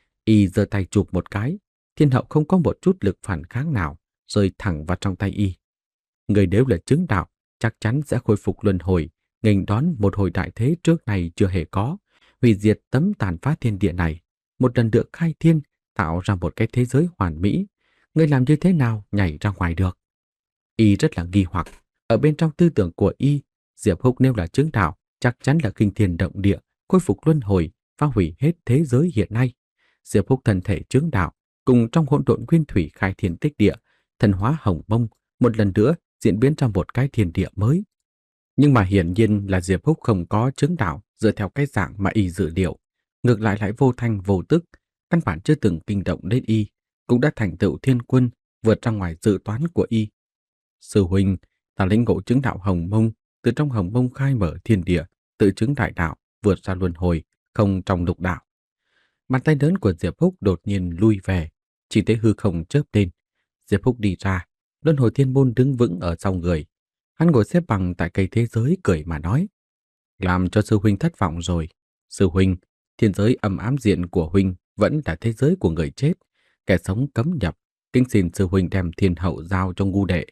A: Y giơ tay chụp một cái, thiên hậu không có một chút lực phản kháng nào, rơi thẳng vào trong tay y. Người nếu là chứng đạo, chắc chắn sẽ khôi phục luân hồi, nghênh đón một hồi đại thế trước này chưa hề có, hủy diệt tấm tàn phá thiên địa này, một lần nữa khai thiên, tạo ra một cái thế giới hoàn mỹ. Người làm như thế nào nhảy ra ngoài được? Y rất là nghi hoặc, ở bên trong tư tưởng của Y, Diệp Húc nếu là chứng đạo, chắc chắn là kinh thiên động địa, khôi phục luân hồi, phá hủy hết thế giới hiện nay. Diệp Húc thân thể chứng đạo, cùng trong hỗn độn nguyên thủy khai thiên tích địa, thần hóa hồng mông, một lần nữa diễn biến trong một cái thiên địa mới. Nhưng mà hiển nhiên là Diệp Húc không có chứng đạo dựa theo cái dạng mà Y dự liệu, ngược lại lại vô thanh vô tức, căn bản chưa từng kinh động đến Y, cũng đã thành tựu thiên quân, vượt ra ngoài dự toán của Y. Sư huynh, ta lĩnh ngộ chứng đạo hồng mông, từ trong hồng mông khai mở thiên địa, tự chứng đại đạo, vượt ra luân hồi, không trong lục đạo. Bàn tay lớn của Diệp Húc đột nhiên lui về, chỉ thấy hư không chớp lên. Diệp Húc đi ra, luân hồi thiên môn đứng vững ở sau người. Hắn ngồi xếp bằng tại cây thế giới cười mà nói: làm cho sư huynh thất vọng rồi. Sư huynh, thiên giới âm ám diện của huynh vẫn là thế giới của người chết, kẻ sống cấm nhập, kính xin sư huynh đem thiên hậu giao cho ngu đệ.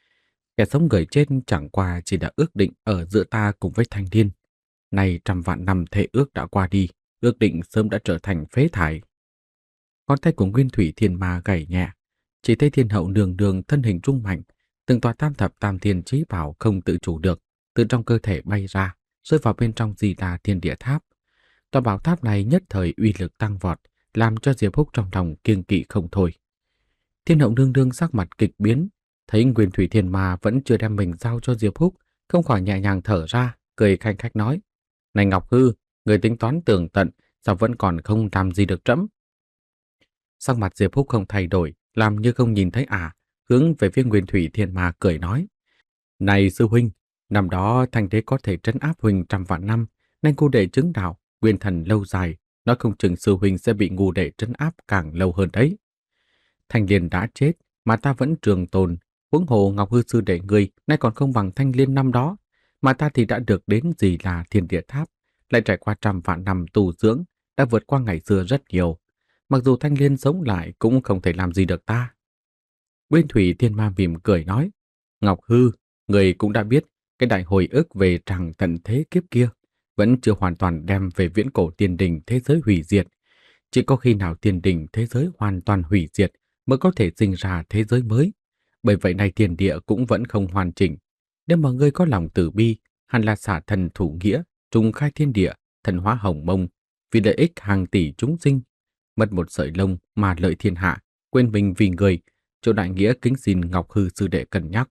A: Kẻ sống người chết chẳng qua chỉ đã ước định ở giữa ta cùng với thanh niên. Nay trăm vạn năm thệ ước đã qua đi, ước định sớm đã trở thành phế thải. Ngón tay của Nguyên Thủy Thiên Ma gảy nhẹ, chỉ thấy thiên hậu nương nương thân hình trung mạnh, từng tòa tam thập tam thiên chí bảo không tự chủ được, từ trong cơ thể bay ra, rơi vào bên trong Di Đà Thiên Địa Tháp. Tòa bảo tháp này nhất thời uy lực tăng vọt, làm cho Diệp Húc trong lòng kiêng kỵ không thôi. Thiên hậu nương nương sắc mặt kịch biến, thấy Nguyên Thủy Thiên Ma vẫn chưa đem mình giao cho Diệp Húc, không khỏi nhẹ nhàng thở ra, cười khanh khách nói: "Này Ngọc Hư, người tính toán tường tận, sao vẫn còn không làm gì được trẫm?" Sắc mặt Diệp Húc không thay đổi, làm như không nhìn thấy à, hướng về phía Nguyên Thủy Thiên Ma cười nói: "Này sư huynh, năm đó thanh đế có thể trấn áp huynh trăm vạn năm, nên ngu đệ chứng đạo, nguyên thần lâu dài, nói không chừng sư huynh sẽ bị ngu đệ trấn áp càng lâu hơn đấy. Thanh Liên đã chết, mà ta vẫn trường tồn, huống hồ Ngọc Hư sư đệ ngươi nay còn không bằng Thanh Liên năm đó, mà ta thì đã được đến gì là Thiên Địa Tháp, lại trải qua trăm vạn năm tu dưỡng, đã vượt qua ngày xưa rất nhiều. Mặc dù Thanh Liên sống lại cũng không thể làm gì được ta." Nguyên Thủy Thiên Ma mỉm cười nói: "Ngọc Hư, người cũng đã biết, cái đại hồi ức về tràng tận thế kiếp kia vẫn chưa hoàn toàn đem về viễn cổ tiên đình thế giới hủy diệt. Chỉ có khi nào tiên đình thế giới hoàn toàn hủy diệt mới có thể sinh ra thế giới mới. Bởi vậy nay thiên địa cũng vẫn không hoàn chỉnh. Nếu mà ngươi có lòng từ bi, hẳn là xả thần thủ nghĩa, trùng khai thiên địa, thần hóa hồng mông, vì lợi ích hàng tỷ chúng sinh. Mất một sợi lông mà lợi thiên hạ, quên mình vì người, chỗ đại nghĩa kính xin Ngọc Hư sư đệ cân nhắc."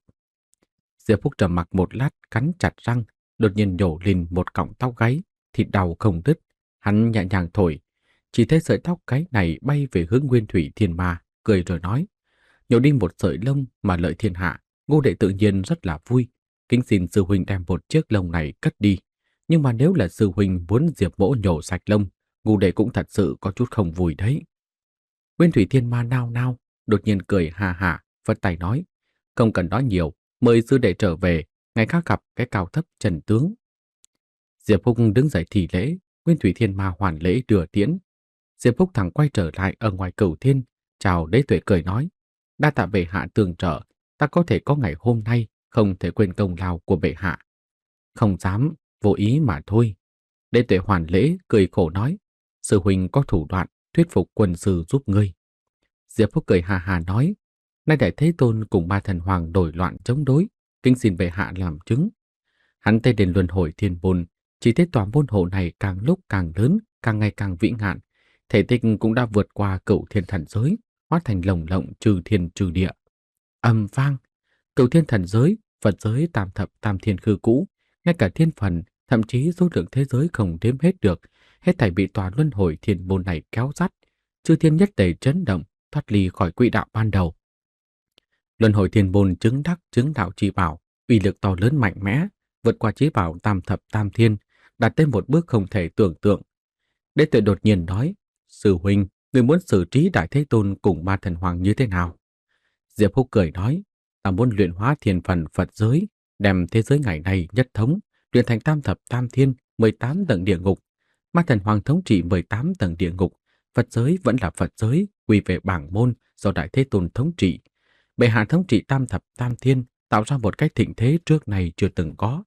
A: Diệp Phúc trầm mặc một lát, cắn chặt răng, đột nhiên nhổ lên một cọng tóc gáy, thịt đau không đứt. Hắn nhẹ nhàng thổi, chỉ thấy sợi tóc gáy này bay về hướng Nguyên Thủy Thiên Ma, cười rồi nói: "Nhổ đi một sợi lông mà lợi thiên hạ, Ngô đệ tự nhiên rất là vui. Kính xin sư huynh đem một chiếc lông này cất đi. Nhưng mà nếu là sư huynh muốn Diệp mỗ nhổ sạch lông, Ngô đệ cũng thật sự có chút không vui đấy." Nguyên Thủy Thiên Ma nao nao, đột nhiên cười hà hà, phất tay nói: "Không cần nói nhiều, mời sư đệ trở về, ngày khác gặp cái cao thấp trần tướng." Diệp Phúc đứng dậy thì lễ, Nguyên Thủy Thiên Ma hoàn lễ đưa tiễn. Diệp Phúc thẳng quay trở lại ở ngoài Cửu Thiên, chào Đế Tuệ cười nói: "Đa tạ bệ hạ tương trợ, ta có thể có ngày hôm nay, không thể quên công lao của bệ hạ." "Không dám, vô ý mà thôi." Đế Tuệ hoàn lễ cười khổ nói: "Sư huynh có thủ đoạn thuyết phục quân sư giúp ngươi." Diệp Phúc cười hà hà nói: "Nay Đại Thế Tôn cùng ba thần hoàng đổi loạn chống đối, kính xin bệ hạ làm chứng." Hắn tay đến luân hồi thiên môn, chỉ thấy tòa môn hộ này càng lúc càng lớn, càng ngày càng vĩ ngạn, thể tích cũng đã vượt qua Cửu Thiên thần giới, hóa thành lồng lộng trừ thiên trừ địa. Âm vang, Cửu Thiên thần giới, Phật giới, tam thập tam thiên khư cũ, ngay cả thiên phần, thậm chí số lượng thế giới không đếm hết được, hết thảy bị tòa luân hồi thiên môn này kéo dắt, chư thiên nhất tề chấn động, thoát ly khỏi quỹ đạo ban đầu. Luân hồi thiên môn chứng đắc chứng đạo chi bảo, uy lực to lớn mạnh mẽ, vượt qua chí bảo tam thập tam thiên, đạt tới một bước không thể tưởng tượng. Đế Tuệ đột nhiên nói: "Sư huynh, người muốn xử trí Đại Thế Tôn cùng ma thần hoàng như thế nào?" Diệp Húc cười nói: "Ta muốn luyện hóa thiên phần Phật giới, đem thế giới ngày nay nhất thống, luyện thành tam thập tam thiên, mười tám tầng địa ngục. Ma thần hoàng thống trị mười tám tầng địa ngục, Phật giới vẫn là Phật giới, quy về bảng môn do Đại Thế Tôn thống trị. Bệ hạ thống trị tam thập tam thiên, tạo ra một cách thịnh thế trước này chưa từng có."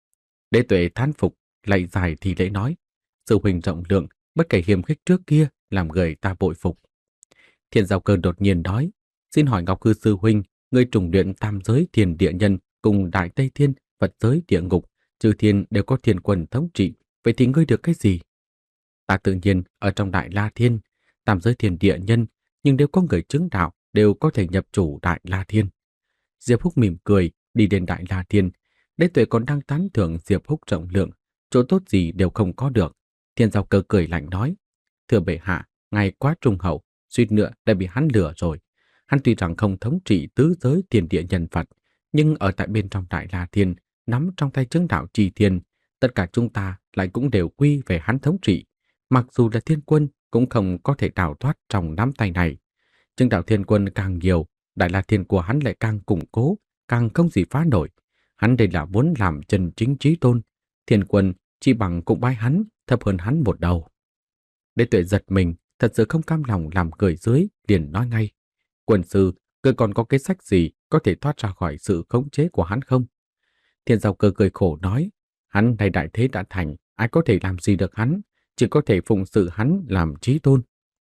A: Đế Tuệ thán phục, lạy dài thì lễ nói: "Sư huynh rộng lượng, bất kể hiềm khích trước kia, làm người ta bội phục." Thiên Giao Cơ đột nhiên nói: "Xin hỏi Ngọc Hư sư huynh, ngươi trùng luyện tam giới thiên địa nhân cùng Đại Tây Thiên, Phật giới địa ngục, chư thiên đều có thiên quân thống trị, vậy thì ngươi được cái gì?" "Ta tự nhiên ở trong Đại La Thiên, tam giới thiên địa nhân, nhưng nếu có người chứng đạo đều có thể nhập chủ Đại La Thiên." Diệp Húc mỉm cười, đi đến Đại La Thiên. Đế Tuệ còn đang tán thưởng Diệp Húc rộng lượng, chỗ tốt gì đều không có được. Thiên Giao Cơ cười lạnh nói: "Thưa bệ hạ, ngài quá trung hậu, suýt nữa đã bị hắn lừa rồi. Hắn tuy rằng không thống trị tứ giới thiên địa nhân Phật, nhưng ở tại bên trong Đại La Thiên, nắm trong tay chứng đạo trì thiên, tất cả chúng ta lại cũng đều quy về hắn thống trị. Mặc dù là thiên quân cũng không có thể đào thoát trong nắm tay này. Chứng đạo thiên quân càng nhiều, Đại La Thiên của hắn lại càng củng cố, càng không gì phá nổi. Hắn đây là muốn làm chân chính chí tôn. Thiên quân chỉ bằng cũng bái hắn, thấp hơn hắn một đầu." Đế Tuệ giật mình, thật sự không cam lòng làm cười dưới, liền nói ngay: "Quân sư, ngươi còn có cái sách gì có thể thoát ra khỏi sự khống chế của hắn không?" Thiên Giao Cơ cười khổ nói: "Hắn này đại thế đã thành, ai có thể làm gì được hắn, chỉ có thể phụng sự hắn làm chí tôn."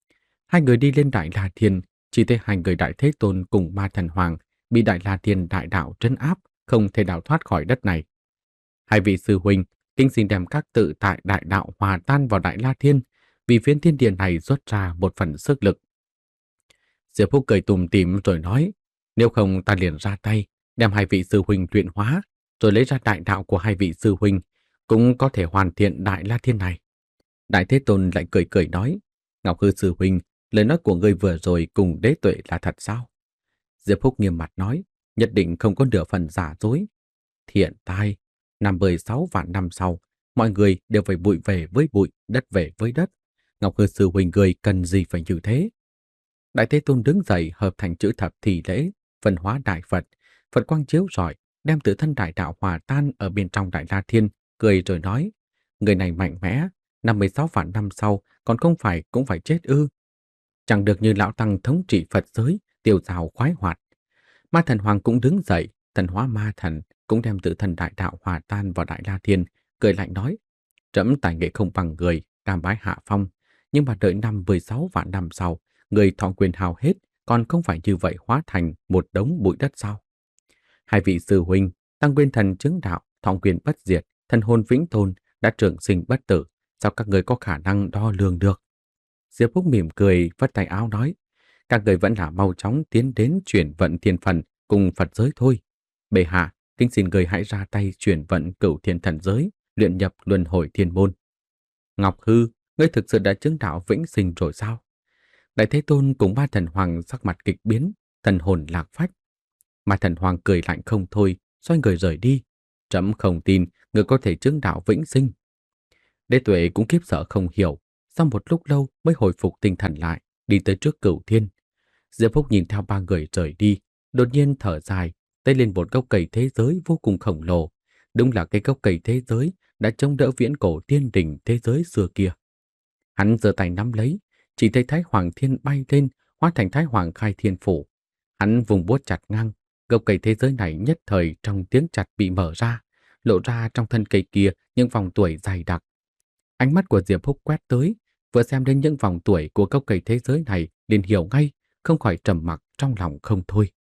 A: Hai người đi lên Đại La Thiên, chỉ thấy hai người Đại Thế Tôn cùng ma thần hoàng bị Đại La Thiên đại đạo trấn áp, không thể đào thoát khỏi đất này. "Hai vị sư huynh, kính xin đem các tự tại đại đạo hòa tan vào Đại La Thiên, vì phiến thiên địa này xuất ra một phần sức lực." Diệp Phúc cười tủm tỉm rồi nói, nếu không ta liền ra tay, đem hai vị sư huynh luyện hóa, rồi lấy ra đại đạo của hai vị sư huynh, cũng có thể hoàn thiện Đại La Thiên này. Đại Thế Tôn lại cười cười nói, Ngọc Hư sư huynh, lời nói của ngươi vừa rồi cùng đế tuệ là thật sao? Diệp Phúc nghiêm mặt nói, nhất định không có nửa phần giả dối. Thiện tai, năm mươi sáu vạn năm sau, mọi người đều phải bụi về với bụi, đất về với đất. Ngọc Hư sư huynh ngươi cần gì phải như thế? Đại Thế Tôn đứng dậy hợp thành chữ thập thì lễ, phân hóa đại Phật, Phật quang chiếu rọi, đem tự thân đại đạo hòa tan ở bên trong Đại La Thiên, cười rồi nói, người này mạnh mẽ, năm mươi sáu vạn năm sau còn không phải cũng phải chết ư? Chẳng được như lão tăng thống trị Phật giới, tiêu dao khoái hoạt. Ma Thần Hoàng cũng đứng dậy, thần hóa ma thần, cũng đem tự thân đại đạo hòa tan vào Đại La Thiên, cười lạnh nói, trẫm tài nghệ không bằng người, cam bái hạ phong, nhưng mà đợi năm mười sáu vạn năm sau, người thọ quyền hao hết, còn không phải như vậy hóa thành một đống bụi đất sao? Hai vị sư huynh, tăng nguyên thần chứng đạo, thọ quyền bất diệt, thần hồn vĩnh tồn, đã trường sinh bất tử, sao các người có khả năng đo lường được? Diệp Phúc mỉm cười, vất tay áo nói, các người vẫn là mau chóng tiến đến chuyển vận thiên phần cùng Phật giới thôi. Bệ hạ, kính xin người hãy ra tay chuyển vận cửu thiên thần giới, luyện nhập luân hồi thiên môn. Ngọc Hư, ngươi thực sự đã chứng đạo vĩnh sinh rồi sao? Đại Thế Tôn cùng Ma Thần Hoàng sắc mặt kịch biến, thần hồn lạc phách. Ma Thần Hoàng cười lạnh không thôi, xoay người rời đi. Trẫm không tin người có thể chứng đạo vĩnh sinh. Đế Tuệ cũng khiếp sợ không hiểu, sau một lúc lâu mới hồi phục tinh thần lại, đi tới trước Cửu Thiên. Diệp Phúc nhìn theo ba người rời đi, đột nhiên thở dài, tay lên một gốc cây thế giới vô cùng khổng lồ. Đúng là cái gốc cây thế giới đã chống đỡ viễn cổ tiên đỉnh thế giới xưa kia. Hắn giơ tay nắm lấy, chỉ thấy Thái Hoàng Thiên bay lên, hóa thành Thái Hoàng Khai Thiên Phủ. Hắn vùng búa chặt ngang, gốc cây thế giới này nhất thời trong tiếng chặt bị mở ra, lộ ra trong thân cây kia những vòng tuổi dày đặc. Ánh mắt của Diệp Phúc quét tới, vừa xem đến những vòng tuổi của gốc cây thế giới này liền hiểu ngay, không khỏi trầm mặc trong lòng không thôi.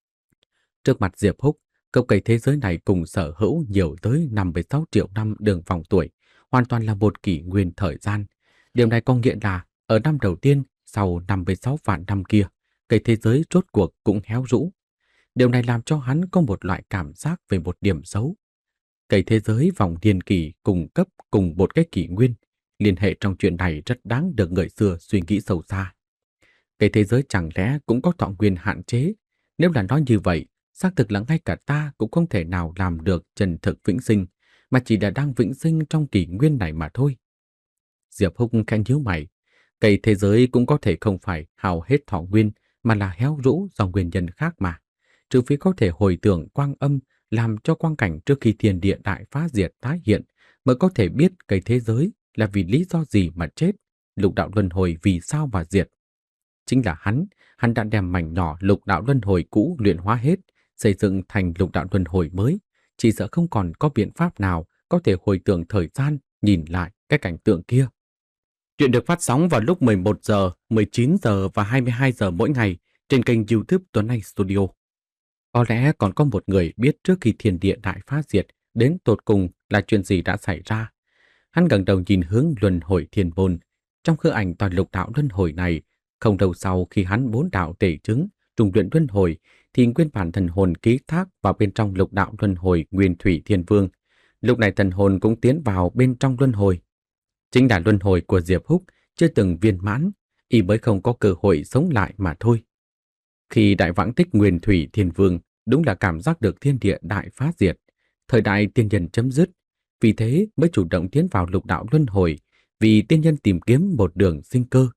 A: Trước mặt Diệp Phúc, gốc cây thế giới này cùng sở hữu nhiều tới năm mươi sáu triệu năm đường vòng tuổi, hoàn toàn là một kỷ nguyên thời gian. Điều này có nghĩa là ở năm đầu tiên, sau năm mươi sáu vạn năm kia, cây thế giới rốt cuộc cũng héo rũ. Điều này làm cho hắn có một loại cảm giác về một điểm xấu. Cây thế giới vòng niên kỳ cùng cấp cùng một cái kỷ nguyên, liên hệ trong chuyện này rất đáng được người xưa suy nghĩ sâu xa. Cây thế giới chẳng lẽ cũng có thọ nguyên hạn chế? Nếu là nói như vậy, xác thực là ngay cả ta cũng không thể nào làm được chân thực vĩnh sinh, mà chỉ là đang vĩnh sinh trong kỷ nguyên này mà thôi. Diệp Húc khẽ nhíu mày, cây thế giới cũng có thể không phải hao hết thọ nguyên, mà là héo rũ do nguyên nhân khác mà. Trừ phi có thể hồi tưởng quang âm, làm cho quang cảnh trước khi thiên địa đại phá diệt tái hiện, mới có thể biết cây thế giới là vì lý do gì mà chết, lục đạo luân hồi vì sao mà diệt. Chính là hắn, hắn đã đem mảnh nhỏ lục đạo luân hồi cũ luyện hóa hết, xây dựng thành lục đạo luân hồi mới, chỉ sợ không còn có biện pháp nào có thể hồi tưởng thời gian, nhìn lại cái cảnh tượng kia. Chuyện được phát sóng vào lúc mười một giờ, mười chín giờ và hai mươi hai giờ mỗi ngày trên kênh YouTube Tuấn Anh Studio. Có lẽ còn có một người biết trước khi thiên địa đại phá diệt đến tột cùng là chuyện gì đã xảy ra. Hắn ngẩng đầu nhìn hướng luân hồi thiên môn. Trong khư ảnh toàn lục đạo luân hồi này, không lâu sau khi hắn bốn đạo tể chứng, trùng luyện luân hồi, thì nguyên bản thần hồn ký thác vào bên trong lục đạo luân hồi Nguyên Thủy Thiên Vương. Lúc này thần hồn cũng tiến vào bên trong luân hồi. Chính là luân hồi của Diệp Húc chưa từng viên mãn, y mới không có cơ hội sống lại mà thôi. Khi đại vãng tích Nguyên Thủy Thiên Vương, đúng là cảm giác được thiên địa đại phá diệt, thời đại tiên nhân chấm dứt, vì thế mới chủ động tiến vào lục đạo luân hồi, vì tiên nhân tìm kiếm một đường sinh cơ.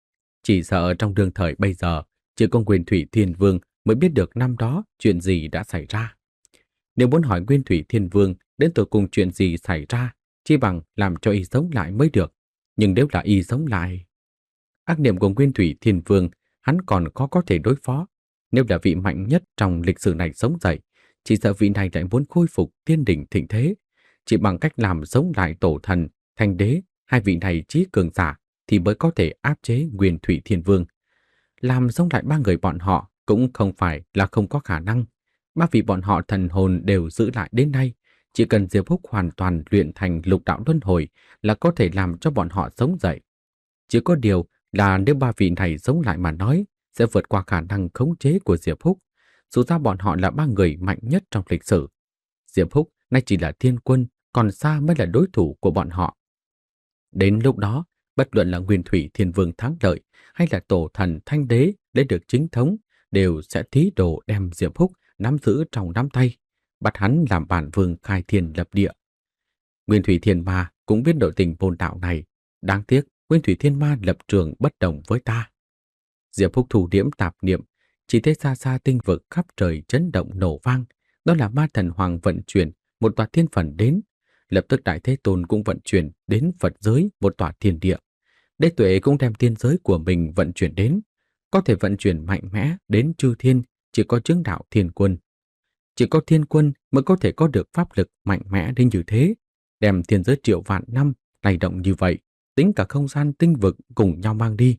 A: Chỉ sợ trong đương thời bây giờ, chỉ có Nguyên Thủy Thiên Vương mới biết được năm đó chuyện gì đã xảy ra. Nếu muốn hỏi Nguyên Thủy Thiên Vương đến tột cùng chuyện gì xảy ra, chỉ bằng làm cho y sống lại mới được. Nhưng nếu là y sống lại, ác niệm của Nguyên Thủy Thiên Vương hắn còn khó có thể đối phó. Nếu là vị mạnh nhất trong lịch sử này sống dậy, chỉ sợ vị này lại muốn khôi phục tiên đỉnh thịnh thế. Chỉ bằng cách làm sống lại tổ thần, thành đế, hai vị này trí cường giả thì mới có thể áp chế Nguyên Thủy Thiên Vương. Làm sống lại ba người bọn họ cũng không phải là không có khả năng. Ba vị bọn họ thần hồn đều giữ lại đến nay. Chỉ cần Diệp Húc hoàn toàn luyện thành lục đạo luân hồi là có thể làm cho bọn họ sống dậy. Chỉ có điều là nếu ba vị này sống lại mà nói, sẽ vượt qua khả năng khống chế của Diệp Húc. Dù sao bọn họ là ba người mạnh nhất trong lịch sử. Diệp Húc nay chỉ là thiên quân, còn xa mới là đối thủ của bọn họ. Đến lúc đó, bất luận là Nguyên Thủy Thiên Vương thắng lợi hay là Tổ Thần Thanh Đế lấy được chính thống, đều sẽ thí đồ đem Diệp Húc nắm giữ trong nắm tay, bắt hắn làm bản vương khai thiên lập địa. Nguyên Thủy Thiên Ma cũng biết nội tình môn đạo này, đáng tiếc Nguyên Thủy Thiên Ma lập trường bất đồng với ta. Diệp Húc thủ điểm tạp niệm, chỉ thấy xa xa tinh vực khắp trời chấn động nổ vang, đó là Ma Thần Hoàng vận chuyển một tòa thiên phần đến. Lập tức Đại Thế Tôn cũng vận chuyển đến Phật giới một tòa thiên địa. Đế Tuệ cũng đem tiên giới của mình vận chuyển đến. Có thể vận chuyển mạnh mẽ đến chư thiên, chỉ có chứng đạo thiên quân. Chỉ có thiên quân mới có thể có được pháp lực mạnh mẽ đến như thế. Đem thiên giới triệu vạn năm lay động như vậy, tính cả không gian tinh vực cùng nhau mang đi.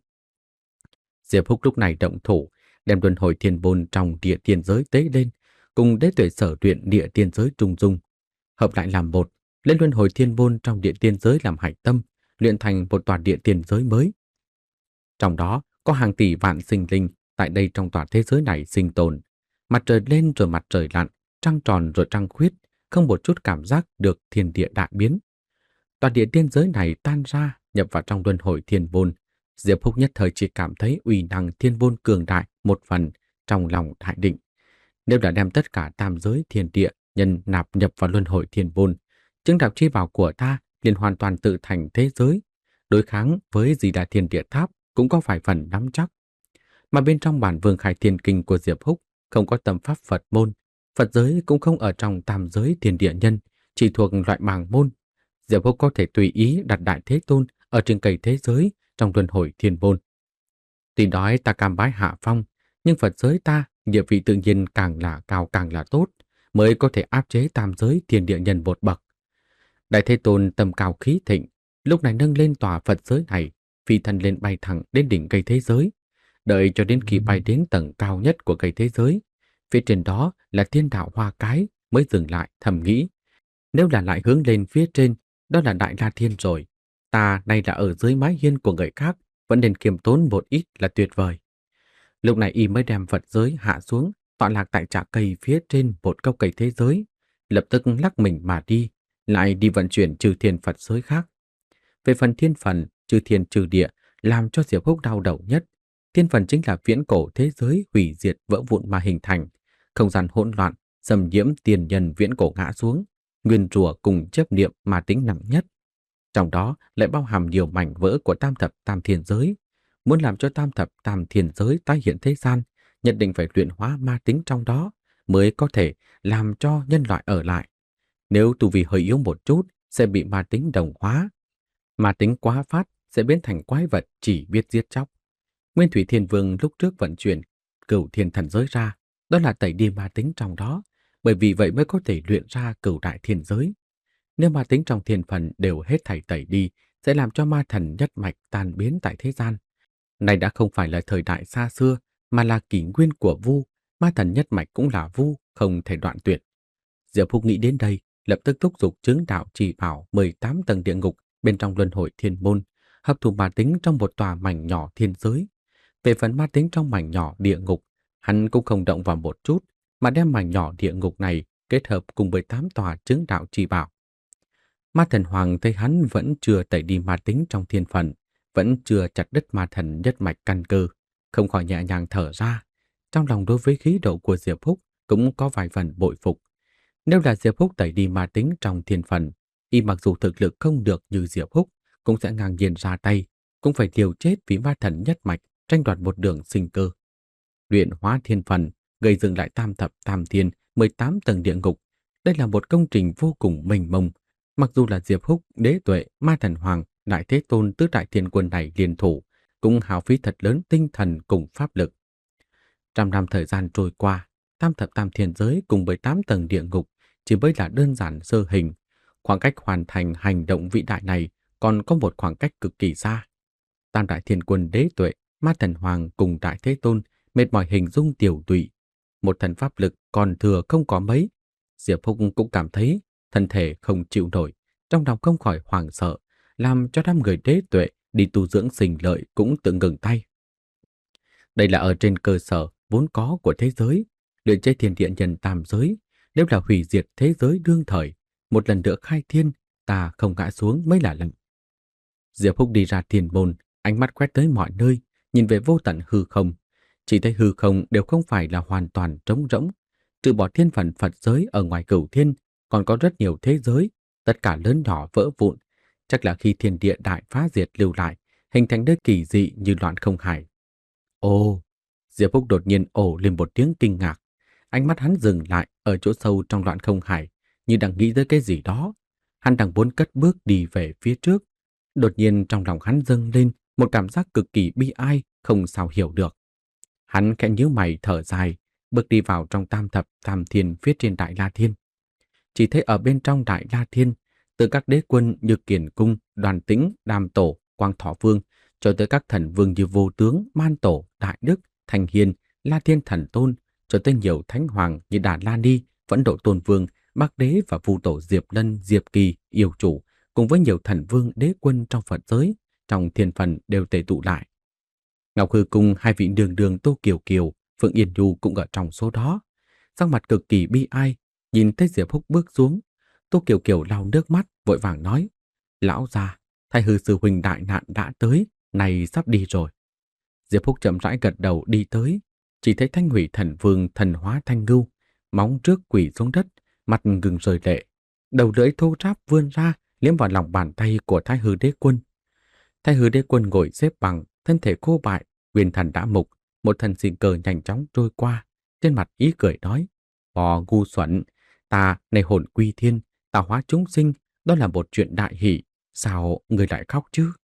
A: Diệp Húc lúc này động thủ, đem luân hồi thiên bôn trong địa tiên giới tế lên, cùng Đế Tuệ sở luyện địa tiên giới trung dung, hợp lại làm một, lấy luân hồi thiên bôn trong địa tiên giới làm hạch tâm, luyện thành một tòa địa tiên giới mới. Trong đó có hàng tỷ vạn sinh linh tại đây trong tòa thế giới này sinh tồn. Mặt trời lên rồi mặt trời lặn, trăng tròn rồi trăng khuyết, không một chút cảm giác được thiên địa đại biến. Tòa địa tiên giới này tan ra, nhập vào trong luân hồi thiên bôn. Diệp Húc nhất thời chỉ cảm thấy uy năng thiên bôn cường đại một phần trong lòng đại định. Nếu đã đem tất cả tam giới thiên địa nhân nạp nhập vào luân hồi thiên bôn, chứng đạo chi bảo của ta liền hoàn toàn tự thành thế giới, đối kháng với Di Đà Thiên Địa Tháp cũng có vài phần nắm chắc. Mà bên trong bản Vương Khai Thiên Kinh của Diệp Húc không có tâm pháp Phật môn, Phật giới cũng không ở trong tam giới thiên địa nhân, chỉ thuộc loại bàng môn. Diệp Húc có thể tùy ý đặt Đại Thế Tôn ở trên cây thế giới trong luân hồi thiên bôn. Tuy nói ta cam bái hạ phong, nhưng Phật giới ta địa vị tự nhiên càng là cao càng là tốt, mới có thể áp chế tam giới thiên địa nhân một bậc. Đại Thế Tôn tầm cao khí thịnh, lúc này nâng lên tòa Phật giới này, phi thân lên bay thẳng đến đỉnh cây thế giới. Đợi cho đến khi bay đến tầng cao nhất của cây thế giới, phía trên đó là thiên đạo hoa cái, mới dừng lại thầm nghĩ. Nếu là lại hướng lên phía trên, đó là Đại La Thiên rồi. Ta nay là ở dưới mái hiên của người khác, vẫn nên kiềm tốn một ít là tuyệt vời. Lúc này y mới đem Phật giới hạ xuống, tọa lạc tại trạc cây phía trên một gốc cây thế giới, lập tức lắc mình mà đi, lại đi vận chuyển trừ thiên Phật giới khác. Về phần thiên phần, trừ thiên trừ địa, làm cho Diệp Húc đau đầu nhất. Thiên phần chính là viễn cổ thế giới hủy diệt vỡ vụn mà hình thành, không gian hỗn loạn, xâm nhiễm tiền nhân viễn cổ ngã xuống, nguyên rủa cùng chấp niệm mà tính nặng nhất. Trong đó lại bao hàm nhiều mảnh vỡ của tam thập tam thiên giới. Muốn làm cho tam thập tam thiên giới tái hiện thế gian, nhất định phải luyện hóa ma tính trong đó, mới có thể làm cho nhân loại ở lại. Nếu tu vi hơi yếu một chút, sẽ bị ma tính đồng hóa. Ma tính quá phát sẽ biến thành quái vật chỉ biết giết chóc. Nguyên Thủy Thiên Vương lúc trước vận chuyển Cửu Thiên Thần Giới ra, đó là tẩy đi ma tính trong đó, bởi vì vậy mới có thể luyện ra Cửu Đại Thiên Giới. Nếu ma tính trong thiên phần đều hết thảy tẩy đi, sẽ làm cho ma thần nhất mạch tan biến tại thế gian. Này đã không phải là thời đại xa xưa, mà là kỷ nguyên của Vu, ma thần nhất mạch cũng là Vu, không thể đoạn tuyệt. Diệp Húc nghĩ đến đây, lập tức thúc giục chứng đạo chỉ bảo mười tám tầng địa ngục bên trong luân hồi thiên môn, hấp thụ ma tính trong một tòa mảnh nhỏ thiên giới. Về phần ma tính trong mảnh nhỏ địa ngục, hắn cũng không động vào một chút, mà đem mảnh nhỏ địa ngục này kết hợp cùng mười tám tòa chứng đạo chỉ bảo. Ma thần hoàng thấy hắn vẫn chưa tẩy đi ma tính trong thiên phần, vẫn chưa chặt đứt ma thần nhất mạch căn cơ, không khỏi nhẹ nhàng thở ra. Trong lòng đối với khí độ của Diệp Húc cũng có vài phần bội phục. Nếu là Diệp Húc tẩy đi ma tính trong thiên phần, y mặc dù thực lực không được như Diệp Húc, cũng sẽ ngang nhiên ra tay, cũng phải liều chết vì ma thần nhất mạch, tranh đoạt một đường sinh cơ. Luyện hóa thiên phần, gây dựng lại tam thập tam thiên, mười tám tầng địa ngục. Đây là một công trình vô cùng mênh mông. Mặc dù là Diệp Húc, Đế Tuệ, Ma Thần Hoàng, Đại Thế Tôn tứ đại thiên quân này liên thủ, cũng hao phí thật lớn tinh thần cùng pháp lực. Trăm năm thời gian trôi qua, tam thập tam thiên giới cùng mười tám tầng địa ngục chỉ mới là đơn giản sơ hình. Khoảng cách hoàn thành hành động vĩ đại này còn có một khoảng cách cực kỳ xa. Tam đại thiên quân Đế Tuệ, Ma Thần Hoàng cùng Đại Thế Tôn mệt mỏi hình dung tiểu tụy, một thần pháp lực còn thừa không có mấy. Diệp Húc cũng cảm thấy thân thể không chịu nổi, trong lòng không khỏi hoảng sợ, làm cho đám người Đế Tuệ đi tu dưỡng sinh lợi cũng tự ngừng tay. Đây là ở trên cơ sở vốn có của thế giới, luyện chế thiên địa nhân tam giới, nếu là hủy diệt thế giới đương thời, một lần nữa khai thiên, ta không ngã xuống mới là lạ. Diệp Húc đi ra thiên môn, ánh mắt quét tới mọi nơi, nhìn về vô tận hư không. Chỉ thấy hư không đều không phải là hoàn toàn trống rỗng. Trừ bỏ thiên phận Phật giới ở ngoài cửu thiên, còn có rất nhiều thế giới, tất cả lớn nhỏ vỡ vụn. Chắc là khi thiên địa đại phá diệt lưu lại, hình thành nơi kỳ dị như loạn không hải. Ồ! Diệp Húc đột nhiên ồ lên một tiếng kinh ngạc. Ánh mắt hắn dừng lại ở chỗ sâu trong loạn không hải, như đang nghĩ tới cái gì đó. Hắn đang muốn cất bước đi về phía trước. Đột nhiên trong lòng hắn dâng lên một cảm giác cực kỳ bi ai, không sao hiểu được. Hắn khẽ nhíu mày thở dài, bước đi vào trong tam thập tam thiên phía trên Đại La Thiên. Chỉ thấy ở bên trong Đại La Thiên, từ các đế quân như Kiền Cung, Đoàn Tĩnh, Đàm Tổ, Quang Thọ Vương, cho tới các thần vương như Vô Tướng, Man Tổ, Đại Đức, Thành Hiền, La Thiên Thần Tôn, cho tới nhiều thánh hoàng như Đà La Ni, Vẫn Độ Tôn Vương, Bắc Đế và Vu Tổ Diệp Lân, Diệp Kỳ, Yêu Chủ, cùng với nhiều thần vương đế quân trong Phật giới, trong thiên phần đều tề tụ lại. Ngọc Hư Cung hai vị đường đường Tô Kiều Kiều, Phượng Yên Nhu cũng ở trong số đó. Sắc mặt cực kỳ bi ai, nhìn thấy Diệp Húc bước xuống, Tô Kiều Kiều lau nước mắt, vội vàng nói: "Lão già, Thái Hư sư huynh đại nạn đã tới, này sắp đi rồi." Diệp Húc chậm rãi gật đầu đi tới, chỉ thấy Thanh Hủy Thần Vương thần hóa Thanh Ngưu, móng trước quỳ xuống đất, mặt ngừng rơi lệ, đầu lưỡi thô ráp vươn ra, liếm vào lòng bàn tay của Thái Hư Đế Quân. Thái Hư Đế Quân ngồi xếp bằng, thân thể khô bại, nguyên thần đã mục, một thần sinh cơ nhanh chóng trôi qua, trên mặt ý cười nói: "Bò ngu xuẩn, ta này hồn quy thiên, tạo hóa chúng sinh, đó là một chuyện đại hỷ, sao người lại khóc chứ?"